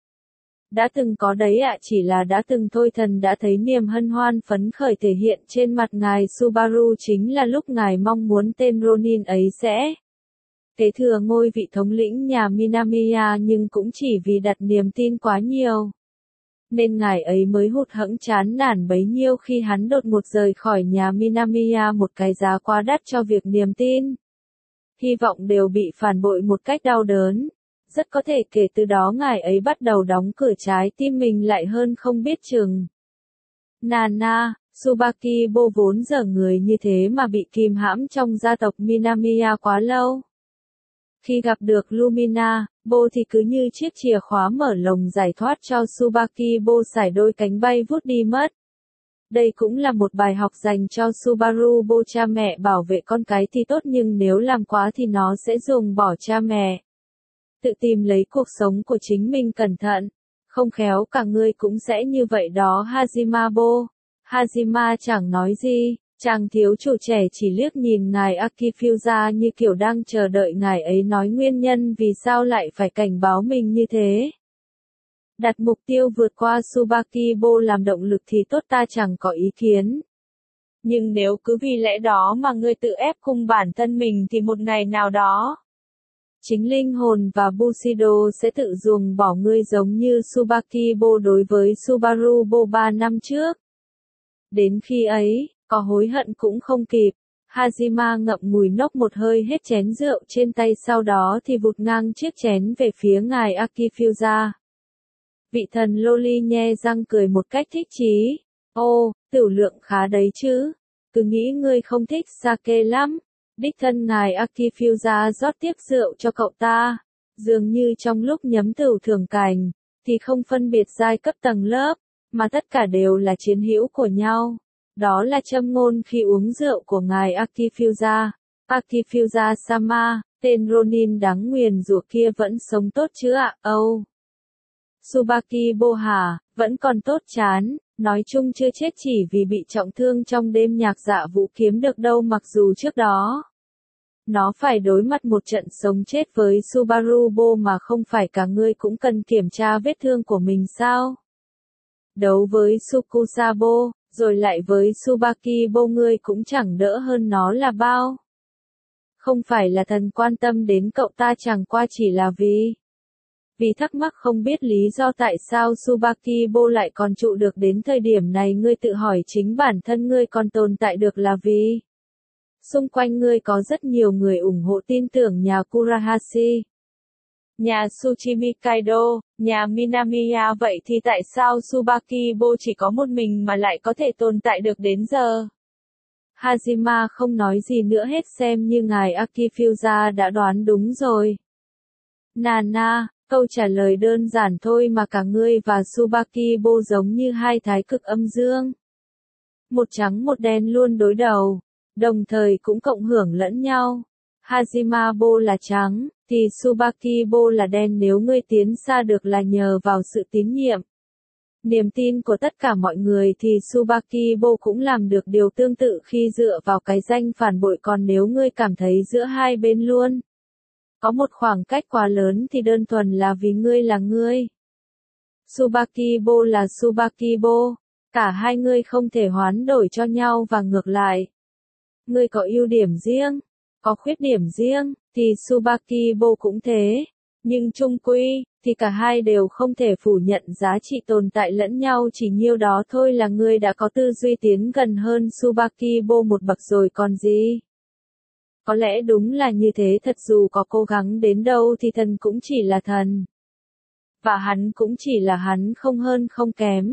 Đã từng có đấy ạ, chỉ là đã từng thôi. Thần đã thấy niềm hân hoan phấn khởi thể hiện trên mặt ngài Subaru chính là lúc ngài mong muốn tên Ronin ấy sẽ kế thừa ngôi vị thống lĩnh nhà Minamiya, nhưng cũng chỉ vì đặt niềm tin quá nhiều, nên ngài ấy mới hụt hẫng chán nản bấy nhiêu khi hắn đột ngột rời khỏi nhà Minamiya một cái giá quá đắt cho việc niềm tin. Hy vọng đều bị phản bội một cách đau đớn. Rất có thể kể từ đó ngài ấy bắt đầu đóng cửa trái tim mình lại hơn không biết chừng. Nana, Tsubaki Bo vốn dở người như thế mà bị kìm hãm trong gia tộc Minamiya quá lâu. Khi gặp được Lumina, Bo thì cứ như chiếc chìa khóa mở lồng giải thoát cho Tsubaki Bo sải đôi cánh bay vút đi mất. Đây cũng là một bài học dành cho Subaru Bo. Cha mẹ bảo vệ con cái thì tốt, nhưng nếu làm quá thì nó sẽ ruồng bỏ cha mẹ. Tự tìm lấy cuộc sống của chính mình cẩn thận. Không khéo cả ngươi cũng sẽ như vậy đó Hajima Bo. Hajima chẳng nói gì. Chàng thiếu chủ trẻ chỉ liếc nhìn ngài Akifusa như kiểu đang chờ đợi ngài ấy nói nguyên nhân vì sao lại phải cảnh báo mình như thế. Đặt mục tiêu vượt qua Tsubaki Bo làm động lực thì tốt, ta chẳng có ý kiến. Nhưng nếu cứ vì lẽ đó mà ngươi tự ép cung bản thân mình thì một ngày nào đó, chính linh hồn và Bushido sẽ tự ruồng bỏ ngươi giống như Tsubaki Bo đối với Subaru Bo ba năm trước. Đến khi ấy, có hối hận cũng không kịp. Hajima ngậm ngùi nốc một hơi hết chén rượu trên tay, sau đó thì vụt ngang chiếc chén về phía ngài Akifusa. Vị thần Loli nhe răng cười một cách thích chí. Ô, tửu lượng khá đấy chứ. Cứ nghĩ ngươi không thích sake lắm. Đích thân ngài Akifusa rót tiếp rượu cho cậu ta. Dường như trong lúc nhấm tửu thưởng cảnh, thì không phân biệt giai cấp tầng lớp, mà tất cả đều là chiến hữu của nhau. Đó là châm ngôn khi uống rượu của ngài Akifusa. Akifusa-sama, tên Ronin đáng nguyền rủa kia vẫn sống tốt chứ ạ? Âu. Oh. Tsubaki Bo hả, vẫn còn tốt chán, nói chung chưa chết chỉ vì bị trọng thương trong đêm nhạc dạ vũ kiếm được đâu, mặc dù trước đó nó phải đối mặt một trận sống chết với Subaru Bo mà không phải cả ngươi cũng cần kiểm tra vết thương của mình sao? Đấu với Tsukusa Bo, rồi lại với Tsubaki Bo, ngươi cũng chẳng đỡ hơn nó là bao. Không phải là thần quan tâm đến cậu ta, chẳng qua chỉ là vì Vì thắc mắc không biết lý do tại sao Tsubaki Bo lại còn trụ được đến thời điểm này. Ngươi tự hỏi chính bản thân ngươi còn tồn tại được là vì xung quanh ngươi có rất nhiều người ủng hộ tin tưởng nhà Kurahashi, nhà Tsuchimi Kaido, nhà Minamiya, vậy thì tại sao Tsubaki Bo chỉ có một mình mà lại có thể tồn tại được đến giờ? Hajima không nói gì nữa hết, xem như ngài Akifusa đã đoán đúng rồi. Nana, câu trả lời đơn giản thôi mà cả ngươi và Tsubaki Bo giống như hai thái cực âm dương. Một trắng một đen luôn đối đầu, đồng thời cũng cộng hưởng lẫn nhau. Hajima Bo là trắng, thì Tsubaki Bo là đen. Nếu ngươi tiến xa được là nhờ vào sự tín nhiệm, niềm tin của tất cả mọi người, thì Tsubaki Bo cũng làm được điều tương tự khi dựa vào cái danh phản bội. Còn nếu ngươi cảm thấy giữa hai bên luôn có một khoảng cách quá lớn thì đơn thuần là vì ngươi là ngươi, Tsubaki Bo là Tsubaki Bo. Cả hai ngươi không thể hoán đổi cho nhau và ngược lại. Ngươi có ưu điểm riêng, có khuyết điểm riêng, thì Tsubaki Bo cũng thế. Nhưng chung quy, thì cả hai đều không thể phủ nhận giá trị tồn tại lẫn nhau, chỉ nhiêu đó thôi là ngươi đã có tư duy tiến gần hơn Tsubaki Bo một bậc rồi còn gì. Có lẽ đúng là như thế thật, dù có cố gắng đến đâu thì thần cũng chỉ là thần. Và hắn cũng chỉ là hắn, không hơn không kém.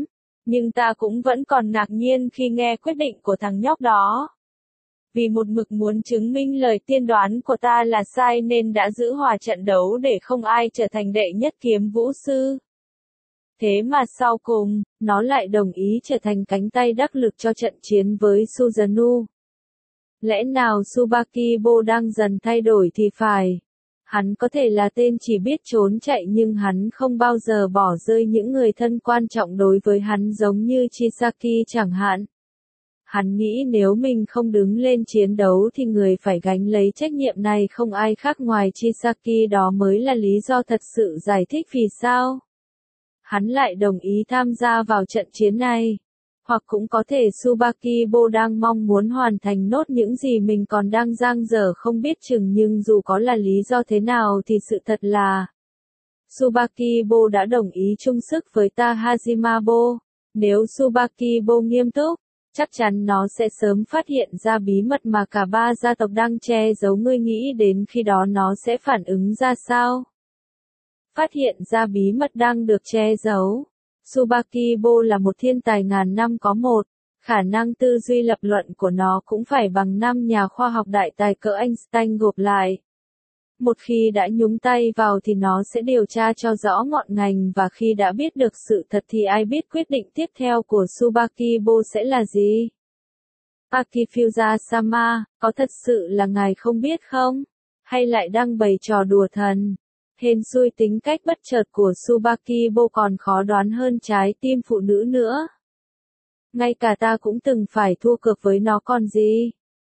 Nhưng ta cũng vẫn còn ngạc nhiên khi nghe quyết định của thằng nhóc đó. Vì một mực muốn chứng minh lời tiên đoán của ta là sai nên đã giữ hòa trận đấu để không ai trở thành đệ nhất kiếm vũ sư. Thế mà sau cùng, nó lại đồng ý trở thành cánh tay đắc lực cho trận chiến với Susanoo. Lẽ nào Tsubakibo đang dần thay đổi thì phải. Hắn có thể là tên chỉ biết trốn chạy nhưng hắn không bao giờ bỏ rơi những người thân quan trọng đối với hắn giống như Chisaki chẳng hạn. Hắn nghĩ nếu mình không đứng lên chiến đấu thì người phải gánh lấy trách nhiệm này không ai khác ngoài Chisaki, đó mới là lý do thật sự giải thích vì sao hắn lại đồng ý tham gia vào trận chiến này. Hoặc cũng có thể Tsubakibo đang mong muốn hoàn thành nốt những gì mình còn đang dang dở không biết chừng, nhưng dù có là lý do thế nào thì sự thật là Tsubakibo đã đồng ý chung sức với ta Hazimabo. Nếu Tsubakibo nghiêm túc, chắc chắn nó sẽ sớm phát hiện ra bí mật mà cả ba gia tộc đang che giấu. Ngươi nghĩ đến khi đó nó sẽ phản ứng ra sao? Phát hiện ra bí mật đang được che giấu. Tsubakibo là một thiên tài ngàn năm có một, khả năng tư duy lập luận của nó cũng phải bằng năm nhà khoa học đại tài cỡ Einstein gộp lại. Một khi đã nhúng tay vào thì nó sẽ điều tra cho rõ ngọn ngành, và khi đã biết được sự thật thì ai biết quyết định tiếp theo của Tsubakibo sẽ là gì? Akifusa-sama, có thật sự là ngài không biết không? Hay lại đang bày trò đùa thần? Hên xui, tính cách bất chợt của Tsubakibo còn khó đoán hơn trái tim phụ nữ nữa. Ngay cả ta cũng từng phải thua cược với nó còn gì.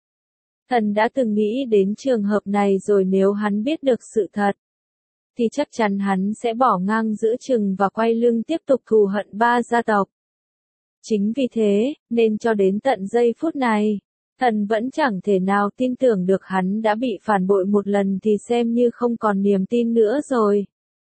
Thần đã từng nghĩ đến trường hợp này rồi, nếu hắn biết được sự thật thì chắc chắn hắn sẽ bỏ ngang giữa chừng và quay lưng tiếp tục thù hận ba gia tộc. Chính vì thế, nên cho đến tận giây phút này, thần vẫn chẳng thể nào tin tưởng được hắn đã bị phản bội một lần thì xem như không còn niềm tin nữa rồi.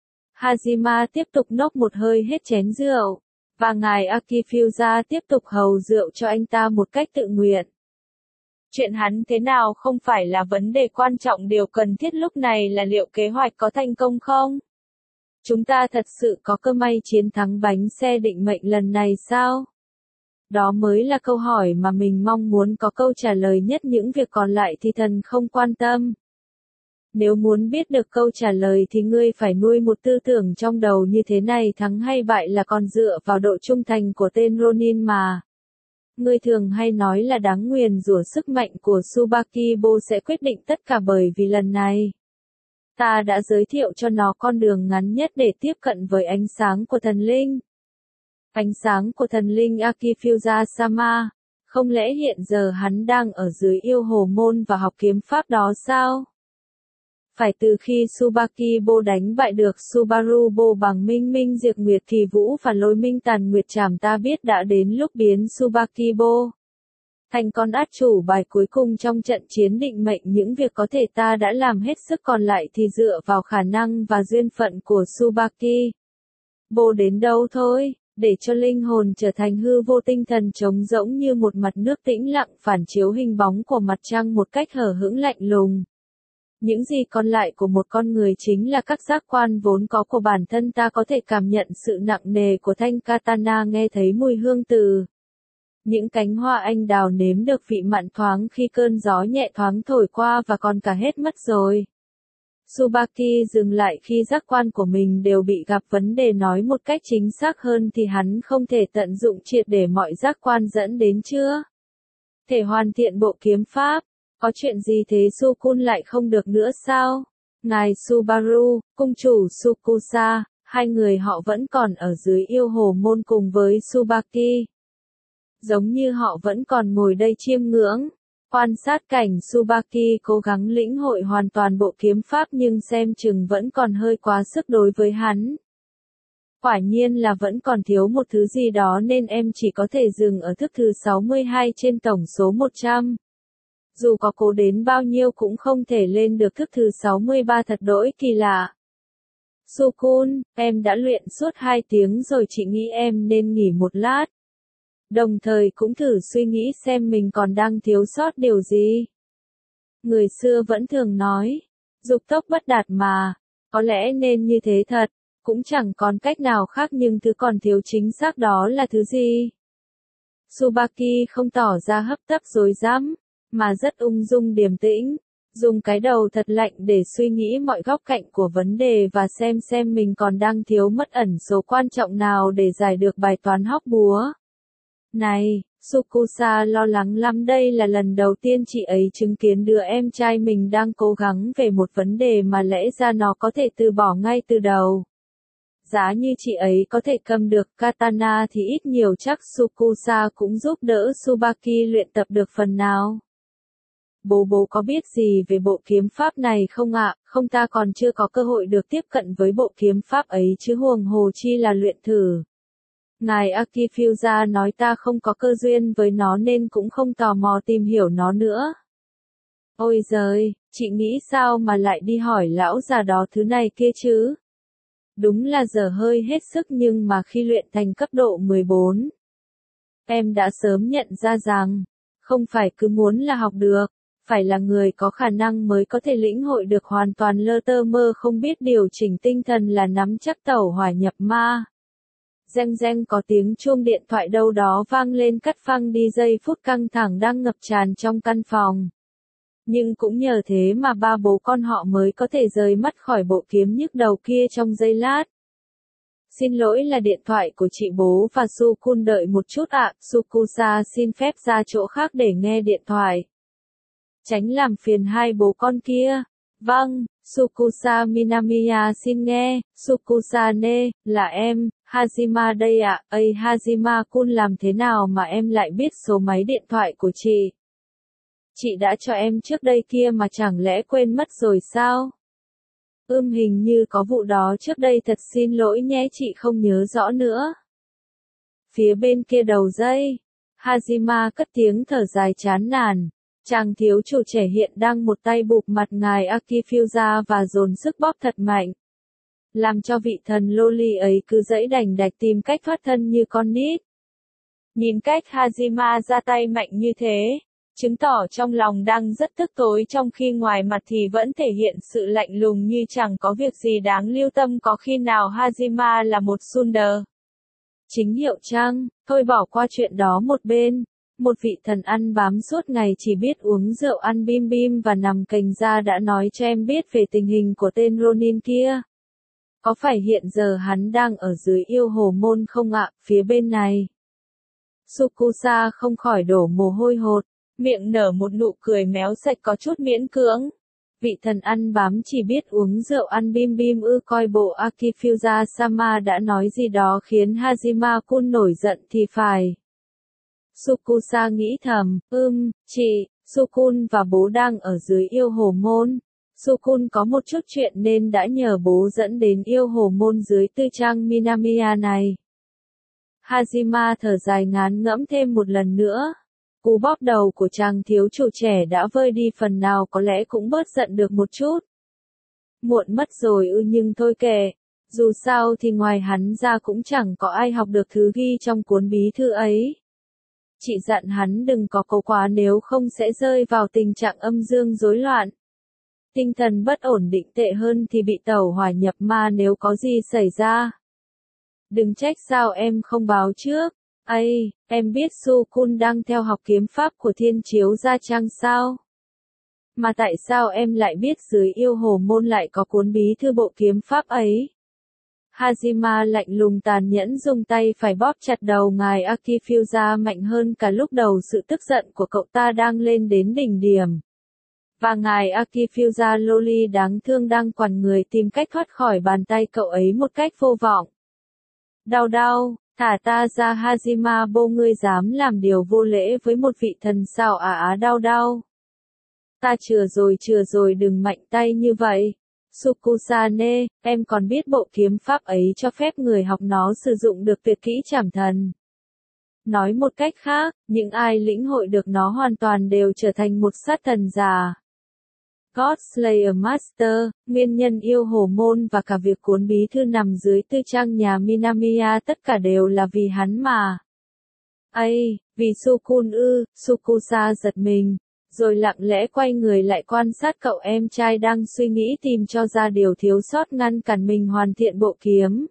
Hajima tiếp tục nốc một hơi hết chén rượu, và ngài Akifusa tiếp tục hầu rượu cho anh ta một cách tự nguyện. Chuyện hắn thế nào không phải là vấn đề quan trọng, điều cần thiết lúc này là liệu kế hoạch có thành công không? Chúng ta thật sự có cơ may chiến thắng bánh xe định mệnh lần này sao? Đó mới là câu hỏi mà mình mong muốn có câu trả lời nhất, những việc còn lại thì thần không quan tâm. Nếu muốn biết được câu trả lời thì ngươi phải nuôi một tư tưởng trong đầu như thế này: thắng hay bại là còn dựa vào độ trung thành của tên Ronin mà. Ngươi thường hay nói là đáng nguyền rủa sức mạnh của Tsubakibo sẽ quyết định tất cả, bởi vì lần này ta đã giới thiệu cho nó con đường ngắn nhất để tiếp cận với ánh sáng của thần linh. Ánh sáng của thần linh Akifusa-sama, không lẽ hiện giờ hắn đang ở dưới yêu hồ môn và học kiếm pháp đó sao? Phải từ khi Tsubakibo đánh bại được Subarubo bằng Minh Minh Diệt Nguyệt Kỳ Vũ và Lôi Minh Tàn Nguyệt Trảm, ta biết đã đến lúc biến Tsubakibo thành con át chủ bài cuối cùng trong trận chiến định mệnh. Những việc có thể ta đã làm hết sức, còn lại thì dựa vào khả năng và duyên phận của Tsubakibo đến đâu thôi. Để cho linh hồn trở thành hư vô, tinh thần trống rỗng như một mặt nước tĩnh lặng phản chiếu hình bóng của mặt trăng một cách hờ hững lạnh lùng. Những gì còn lại của một con người chính là các giác quan vốn có của bản thân. Ta có thể cảm nhận sự nặng nề của thanh katana, nghe thấy mùi hương từ những cánh hoa anh đào, nếm được vị mặn thoáng khi cơn gió nhẹ thoáng thổi qua, và còn cả hết mất rồi. Tsubaki dừng lại khi giác quan của mình đều bị gặp vấn đề. Nói một cách chính xác hơn thì hắn không thể tận dụng triệt để mọi giác quan, dẫn đến chưa thể hoàn thiện bộ kiếm pháp. Có chuyện gì thế, Sukun lại không được nữa sao? Ngài Subaru, cung chủ Sukusa, hai người họ vẫn còn ở dưới yêu hồ môn cùng với Tsubaki. Giống như họ vẫn còn ngồi đây chiêm ngưỡng, quan sát cảnh Tsubaki cố gắng lĩnh hội hoàn toàn bộ kiếm pháp, nhưng xem chừng vẫn còn hơi quá sức đối với hắn. Quả nhiên là vẫn còn thiếu một thứ gì đó, nên em chỉ có thể dừng ở thức thứ sáu mươi hai trên tổng số một trăm. Dù có cố đến bao nhiêu cũng không thể lên được thức thứ sáu mươi ba, thật đỗi kỳ lạ. Sukun, em đã luyện suốt hai tiếng rồi, chị nghĩ em nên nghỉ một lát. Đồng thời cũng thử suy nghĩ xem mình còn đang thiếu sót điều gì. Người xưa vẫn thường nói, dục tốc bất đạt mà, có lẽ nên như thế thật. cũng chẳng còn cách nào khác nhưng thứ còn thiếu chính xác đó là thứ gì? Tsubaki không tỏ ra hấp tấp rối rắm, mà rất ung dung điềm tĩnh, dùng cái đầu thật lạnh để suy nghĩ mọi góc cạnh của vấn đề và xem xem mình còn đang thiếu mất ẩn số quan trọng nào để giải được bài toán hóc búa. Này, Sukusa lo lắng lắm, đây là lần đầu tiên chị ấy chứng kiến đứa em trai mình đang cố gắng về một vấn đề mà lẽ ra nó có thể từ bỏ ngay từ đầu. Giá như chị ấy có thể cầm được katana thì ít nhiều chắc Sukusa cũng giúp đỡ Tsubaki luyện tập được phần nào. Bố bố có biết gì về bộ kiếm pháp này không ạ? Không, ta còn chưa có cơ hội được tiếp cận với bộ kiếm pháp ấy chứ huống hồ chi là luyện thử. Ngài Akifusa nói ta không có cơ duyên với nó nên cũng không tò mò tìm hiểu nó nữa. Ôi giời, chị nghĩ sao mà lại đi hỏi lão già đó thứ này kia chứ? Đúng là giờ hơi hết sức nhưng mà khi luyện thành cấp độ mười bốn, em đã sớm nhận ra rằng, không phải cứ muốn là học được, phải là người có khả năng mới có thể lĩnh hội được hoàn toàn, lơ tơ mơ không biết điều chỉnh tinh thần là nắm chắc tẩu hỏa nhập ma. Reng reng có tiếng chuông điện thoại đâu đó vang lên cắt phăng đi giây phút căng thẳng đang ngập tràn trong căn phòng. Nhưng cũng nhờ thế mà ba bố con họ mới có thể rời mắt khỏi bộ kiếm nhức đầu kia trong giây lát. Xin lỗi, là điện thoại của chị bố và Sukun, đợi một chút ạ. Sukusa xin phép ra chỗ khác để nghe điện thoại. Tránh làm phiền hai bố con kia. Vâng, Sukusa Minamiya xin nghe. Sukusa ne, là em, Hajima đây ạ. Ây Hajima-kun, làm thế nào mà em lại biết số máy điện thoại của chị? Chị đã cho em trước đây kia mà chẳng lẽ quên mất rồi sao? Ưm hình như có vụ đó trước đây, thật xin lỗi nhé, chị không nhớ rõ nữa. Phía bên kia đầu dây, Hajima cất tiếng thở dài chán nản. Chàng thiếu chủ trẻ hiện đang một tay bụp mặt ngài Akifusa và dồn sức bóp thật mạnh. Làm cho vị thần loli ấy cứ dãy đành đạch tìm cách thoát thân như con nít. Nhìn cách Hajima ra tay mạnh như thế, chứng tỏ trong lòng đang rất tức tối, trong khi ngoài mặt thì vẫn thể hiện sự lạnh lùng như chẳng có việc gì đáng lưu tâm. Có khi nào Hajima là một tsundere chính hiệu chăng? Thôi bỏ qua chuyện đó một bên. Một vị thần ăn bám suốt ngày chỉ biết uống rượu, ăn bim bim và nằm cành ra đã nói cho em biết về tình hình của tên Ronin kia. Có phải hiện giờ hắn đang ở dưới yêu hồ môn không ạ? Phía bên này, Sukusa không khỏi đổ mồ hôi hột, miệng nở một nụ cười méo sạch có chút miễn cưỡng. Vị thần ăn bám chỉ biết uống rượu, ăn bim bim ư? Coi bộ Akifusa Sama đã nói gì đó khiến Hajima-kun nổi giận thì phải. Sukusa nghĩ thầm, ưm, chị, Sukun và bố đang ở dưới yêu hồ môn. Sukun có một chút chuyện nên đã nhờ bố dẫn đến yêu hồ môn dưới tư trang Minamiya này. Hajima thở dài ngán ngẫm thêm một lần nữa. Cú bóp đầu của chàng thiếu chủ trẻ đã vơi đi phần nào, có lẽ cũng bớt giận được một chút. Muộn mất rồi ư? Nhưng thôi kệ. Dù sao thì ngoài hắn ra cũng chẳng có ai học được thứ ghi trong cuốn bí thư ấy. Chị dặn hắn đừng có cố quá, nếu không sẽ rơi vào tình trạng âm dương rối loạn. Tinh thần bất ổn định, tệ hơn thì bị tẩu hỏa nhập ma nếu có gì xảy ra. Đừng trách sao em không báo trước. Ây, em biết Sukun đang theo học kiếm pháp của Thiên Chiếu Gia Trang sao? Mà tại sao em lại biết dưới yêu hồ môn lại có cuốn bí thư bộ kiếm pháp ấy? Hajima lạnh lùng tàn nhẫn dùng tay phải bóp chặt đầu ngài Akifusa mạnh hơn cả lúc đầu. Sự tức giận của cậu ta đang lên đến đỉnh điểm. Và ngài Akifusa loli đáng thương đang quằn người tìm cách thoát khỏi bàn tay cậu ấy một cách vô vọng. Đau đau, thả ta ra Hajima, bô ngươi dám làm điều vô lễ với một vị thần sao? À á, đau đau. Ta chừa rồi chừa rồi, đừng mạnh tay như vậy. Sukusa ne, em còn biết bộ kiếm pháp ấy cho phép người học nó sử dụng được tuyệt kỹ trảm thần. Nói một cách khác, những ai lĩnh hội được nó hoàn toàn đều trở thành một sát thần già. God Slayer Master, nguyên nhân yêu hồ môn và cả việc cuốn bí thư nằm dưới tư trang nhà Minamiya tất cả đều là vì hắn mà. Ây, vì Sukun ư? Sukusa giật mình. rồi lặng lẽ quay người lại quan sát cậu em trai đang suy nghĩ tìm cho ra điều thiếu sót ngăn cản mình hoàn thiện bộ kiếm.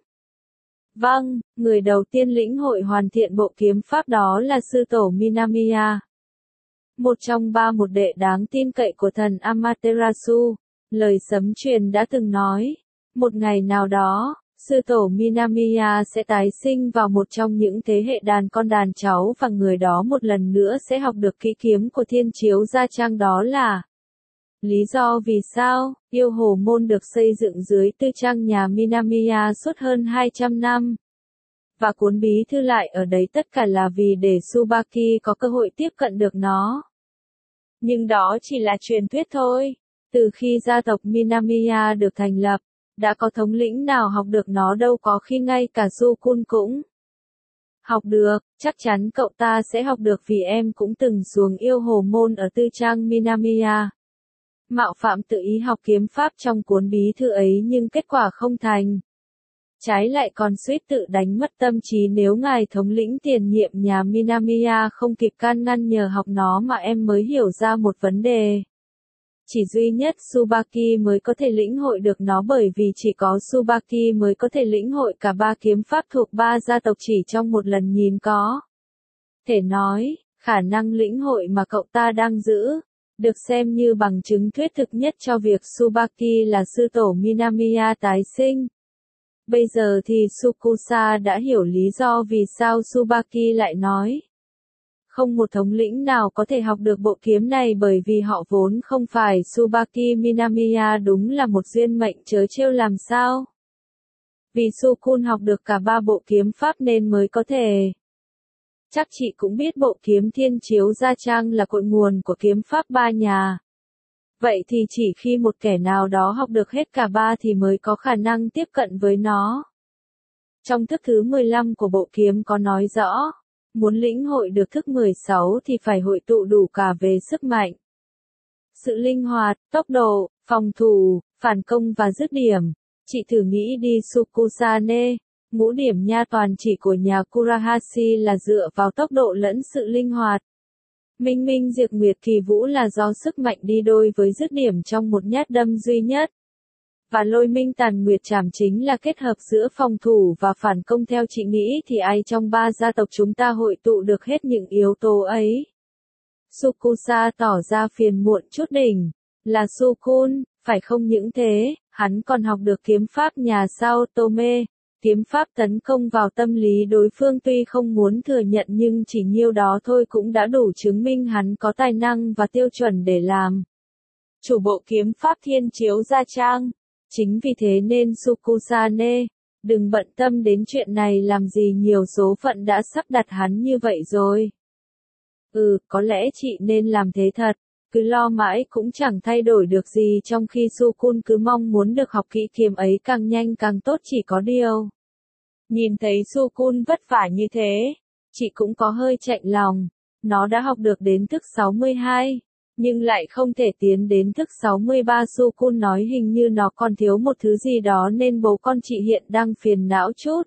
Vâng, người đầu tiên lĩnh hội hoàn thiện bộ kiếm pháp đó là sư tổ Minamiya. Một trong ba một đệ đáng tin cậy của thần Amaterasu, lời sấm truyền đã từng nói, một ngày nào đó, sư tổ Minamiya sẽ tái sinh vào một trong những thế hệ đàn con đàn cháu và người đó một lần nữa sẽ học được kỹ kiếm của thiên chiếu gia trang, đó là lý do vì sao yêu hồ môn được xây dựng dưới tư trang nhà Minamiya suốt hơn hai trăm năm. Và cuốn bí thư lại ở đấy tất cả là vì để Tsubaki có cơ hội tiếp cận được nó. Nhưng đó chỉ là truyền thuyết thôi. Từ khi gia tộc Minamiya được thành lập, đã có thống lĩnh nào học được nó đâu, có khi ngay cả Sukun cũng học được. Chắc chắn cậu ta sẽ học được vì em cũng từng xuống yêu hồ môn ở tư trang Minamiya. Mạo phạm tự ý học kiếm pháp trong cuốn bí thư ấy nhưng kết quả không thành. Trái lại còn suýt tự đánh mất tâm trí nếu ngài thống lĩnh tiền nhiệm nhà Minamiya không kịp can ngăn, nhờ học nó mà em mới hiểu ra một vấn đề. Chỉ duy nhất Tsubaki mới có thể lĩnh hội được nó, bởi vì chỉ có Tsubaki mới có thể lĩnh hội cả ba kiếm pháp thuộc ba gia tộc chỉ trong một lần nhìn. Có thể nói, khả năng lĩnh hội mà cậu ta đang giữ, được xem như bằng chứng thuyết thực nhất cho việc Tsubaki là sư tổ Minamiya tái sinh. Bây giờ thì Tsukusa đã hiểu lý do vì sao Tsubaki lại nói không một thống lĩnh nào có thể học được bộ kiếm này, bởi vì họ vốn không phải Tsubaki Minamiya. Đúng là một duyên mệnh trớ trêu làm sao. Vì Sukun học được cả ba bộ kiếm pháp nên mới có thể. Chắc chị cũng biết bộ kiếm thiên chiếu gia trang là cội nguồn của kiếm pháp ba nhà. Vậy thì chỉ khi một kẻ nào đó học được hết cả ba thì mới có khả năng tiếp cận với nó. Trong thức thứ mười lăm của bộ kiếm có nói rõ, muốn lĩnh hội được thức mười sáu thì phải hội tụ đủ cả về sức mạnh, sự linh hoạt, tốc độ, phòng thủ, phản công và dứt điểm. Chị thử nghĩ đi, Tsukusane, ngũ điểm nha toàn chỉ của nhà Kurahashi là dựa vào tốc độ lẫn sự linh hoạt. Minh Minh Diệt Nguyệt Kỳ Vũ là do sức mạnh đi đôi với dứt điểm trong một nhát đâm duy nhất. Và Lôi Minh Tàn Nguyệt Trảm chính là kết hợp giữa phòng thủ và phản công. Theo chị nghĩ thì ai trong ba gia tộc chúng ta hội tụ được hết những yếu tố ấy? Tsukusa tỏ ra phiền muộn chút đỉnh. Là Sukun, phải không những thế, hắn còn học được kiếm pháp nhà Sao Tome. Kiếm pháp tấn công vào tâm lý đối phương, tuy không muốn thừa nhận nhưng chỉ nhiêu đó thôi cũng đã đủ chứng minh hắn có tài năng và tiêu chuẩn để làm chủ bộ kiếm pháp thiên chiếu gia trang. Chính vì thế nên Tsukusane, đừng bận tâm đến chuyện này làm gì, nhiều số phận đã sắp đặt hắn như vậy rồi. Ừ, có lẽ chị nên làm thế thật, cứ lo mãi cũng chẳng thay đổi được gì, trong khi Sukun cứ mong muốn được học kỹ kiếm ấy càng nhanh càng tốt. Chỉ có điều, nhìn thấy Sukun vất vả như thế, chị cũng có hơi chạnh lòng. Nó đã học được đến thức sáu mươi hai, nhưng lại không thể tiến đến thức sáu mươi ba. Sukun nói hình như nó còn thiếu một thứ gì đó nên bố con chị hiện đang phiền não chút.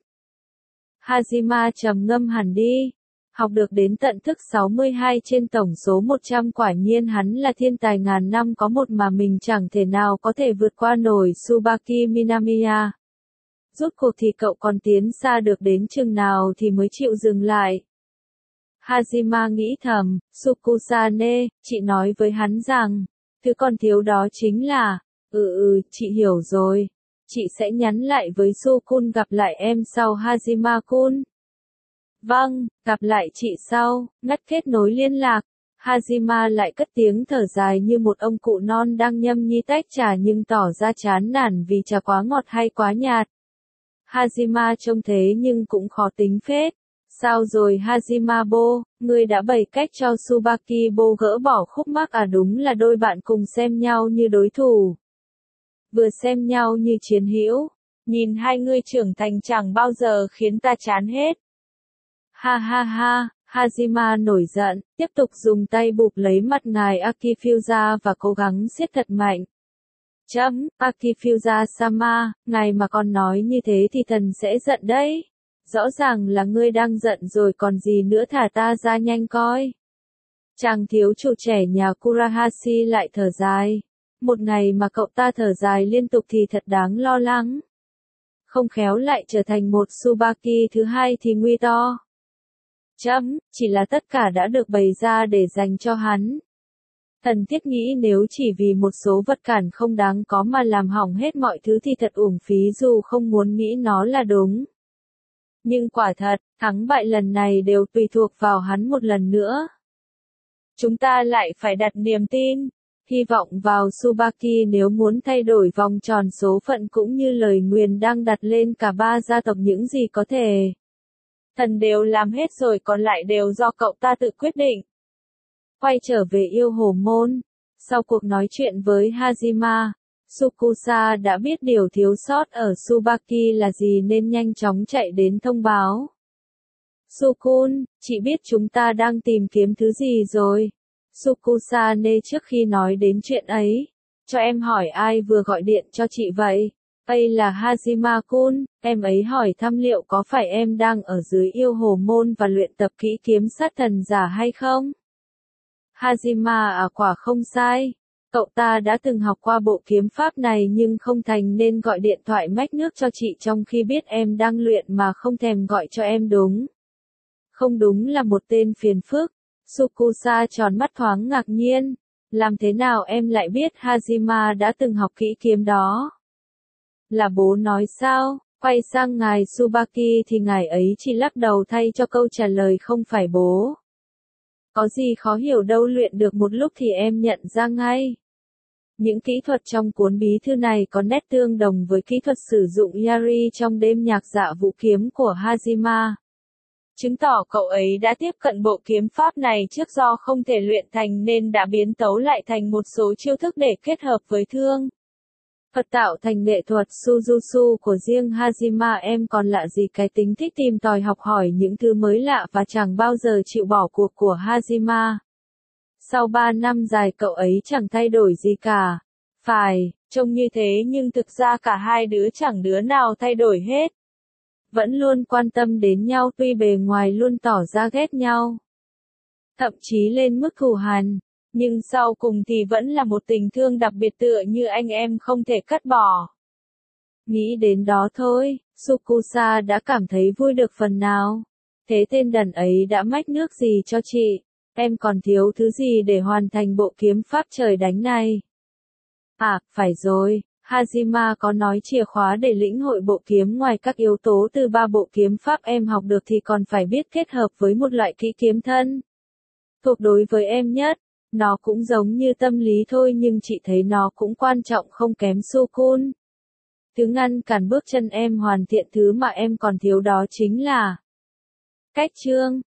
Hajima trầm ngâm hẳn đi. Học được đến tận thức sáu mươi hai trên tổng số một trăm, quả nhiên hắn là thiên tài ngàn năm có một mà mình chẳng thể nào có thể vượt qua nổi Tsubaki Minamiya. Rốt cuộc thì cậu còn tiến xa được đến chừng nào thì mới chịu dừng lại? Hajima nghĩ thầm. Tsukusane, chị nói với hắn rằng, thứ còn thiếu đó chính là, ừ ừ, chị hiểu rồi. Chị sẽ nhắn lại với Sukun gặp lại em sau. Hajima-kun. Vâng, gặp lại chị sau. Ngắt kết nối liên lạc. Hajima lại cất tiếng thở dài như một ông cụ non đang nhâm nhi tách trà nhưng tỏ ra chán nản vì trà quá ngọt hay quá nhạt. Hajima trông thế nhưng cũng khó tính phết. Sao rồi Hajima Bo, ngươi đã bày cách cho Tsubaki Bo gỡ bỏ khúc mắc à? Đúng là đôi bạn cùng xem nhau như đối thủ, vừa xem nhau như chiến hữu. Nhìn hai ngươi trưởng thành chẳng bao giờ khiến ta chán hết. Ha ha ha, Hajima nổi giận, tiếp tục dùng tay bụp lấy mặt ngài Akifusa và cố gắng siết thật mạnh. Chấm, Akifusa-sama, ngài mà còn nói như thế thì thần sẽ giận đấy. Rõ ràng là ngươi đang giận rồi còn gì nữa, thả ta ra nhanh coi. Chàng thiếu chủ trẻ nhà Kurahashi lại thở dài. Một ngày mà cậu ta thở dài liên tục thì thật đáng lo lắng. Không khéo lại trở thành một Tsubaki thứ hai thì nguy to. Chấm, chỉ là tất cả đã được bày ra để dành cho hắn. Thần thiết nghĩ nếu chỉ vì một số vật cản không đáng có mà làm hỏng hết mọi thứ thì thật uổng phí dù không muốn nghĩ nó là đúng. Nhưng quả thật, thắng bại lần này đều tùy thuộc vào hắn một lần nữa. Chúng ta lại phải đặt niềm tin, hy vọng vào Tsubaki nếu muốn thay đổi vòng tròn số phận cũng như lời nguyền đang đặt lên cả ba gia tộc những gì có thể. Thần đều làm hết rồi còn lại đều do cậu ta tự quyết định. Quay trở về yêu hồ môn. Sau cuộc nói chuyện với Hajima, Sukusa đã biết điều thiếu sót ở Tsubaki là gì nên nhanh chóng chạy đến thông báo. Sukun, chị biết chúng ta đang tìm kiếm thứ gì rồi. Sukusa nê trước khi nói đến chuyện ấy. Cho em hỏi ai vừa gọi điện cho chị vậy? Đây là Hajima-kun, em ấy hỏi thăm liệu có phải em đang ở dưới yêu hồ môn và luyện tập kỹ kiếm sát thần giả hay không? Hajima à quả không sai. Cậu ta đã từng học qua bộ kiếm pháp này nhưng không thành nên gọi điện thoại mách nước cho chị trong khi biết em đang luyện mà không thèm gọi cho em đúng. Không đúng là một tên phiền phức. Sukusa tròn mắt thoáng ngạc nhiên. Làm thế nào em lại biết Hajima đã từng học kỹ kiếm đó? Là bố nói sao? Quay sang ngài Tsubaki thì ngài ấy chỉ lắc đầu thay cho câu trả lời không phải bố. Có gì khó hiểu đâu, luyện được một lúc thì em nhận ra ngay. Những kỹ thuật trong cuốn bí thư này có nét tương đồng với kỹ thuật sử dụng Yari trong đêm nhạc dạ vũ kiếm của Hajima. Chứng tỏ cậu ấy đã tiếp cận bộ kiếm pháp này trước do không thể luyện thành nên đã biến tấu lại thành một số chiêu thức để kết hợp với thương. Phật tạo thành nghệ thuật Sujutsu của riêng Hajima. Em còn lạ gì cái tính thích tìm tòi học hỏi những thứ mới lạ và chẳng bao giờ chịu bỏ cuộc của Hajima. Sau ba năm dài cậu ấy chẳng thay đổi gì cả. Phải, trông như thế nhưng thực ra cả hai đứa chẳng đứa nào thay đổi hết. Vẫn luôn quan tâm đến nhau tuy bề ngoài luôn tỏ ra ghét nhau. Thậm chí lên mức thù hằn. Nhưng sau cùng thì vẫn là một tình thương đặc biệt tựa như anh em không thể cắt bỏ. Nghĩ đến đó thôi, Sukusa đã cảm thấy vui được phần nào. Thế tên đàn ấy đã mách nước gì cho chị? Em còn thiếu thứ gì để hoàn thành bộ kiếm pháp trời đánh này? À, phải rồi, Hajima có nói chìa khóa để lĩnh hội bộ kiếm ngoài các yếu tố từ ba bộ kiếm pháp em học được thì còn phải biết kết hợp với một loại kỹ kiếm thân. Thuộc đối với em nhất. Nó cũng giống như tâm lý thôi nhưng chị thấy nó cũng quan trọng không kém Sukun. Thứ ngăn cản bước chân em hoàn thiện thứ mà em còn thiếu đó chính là cách chương.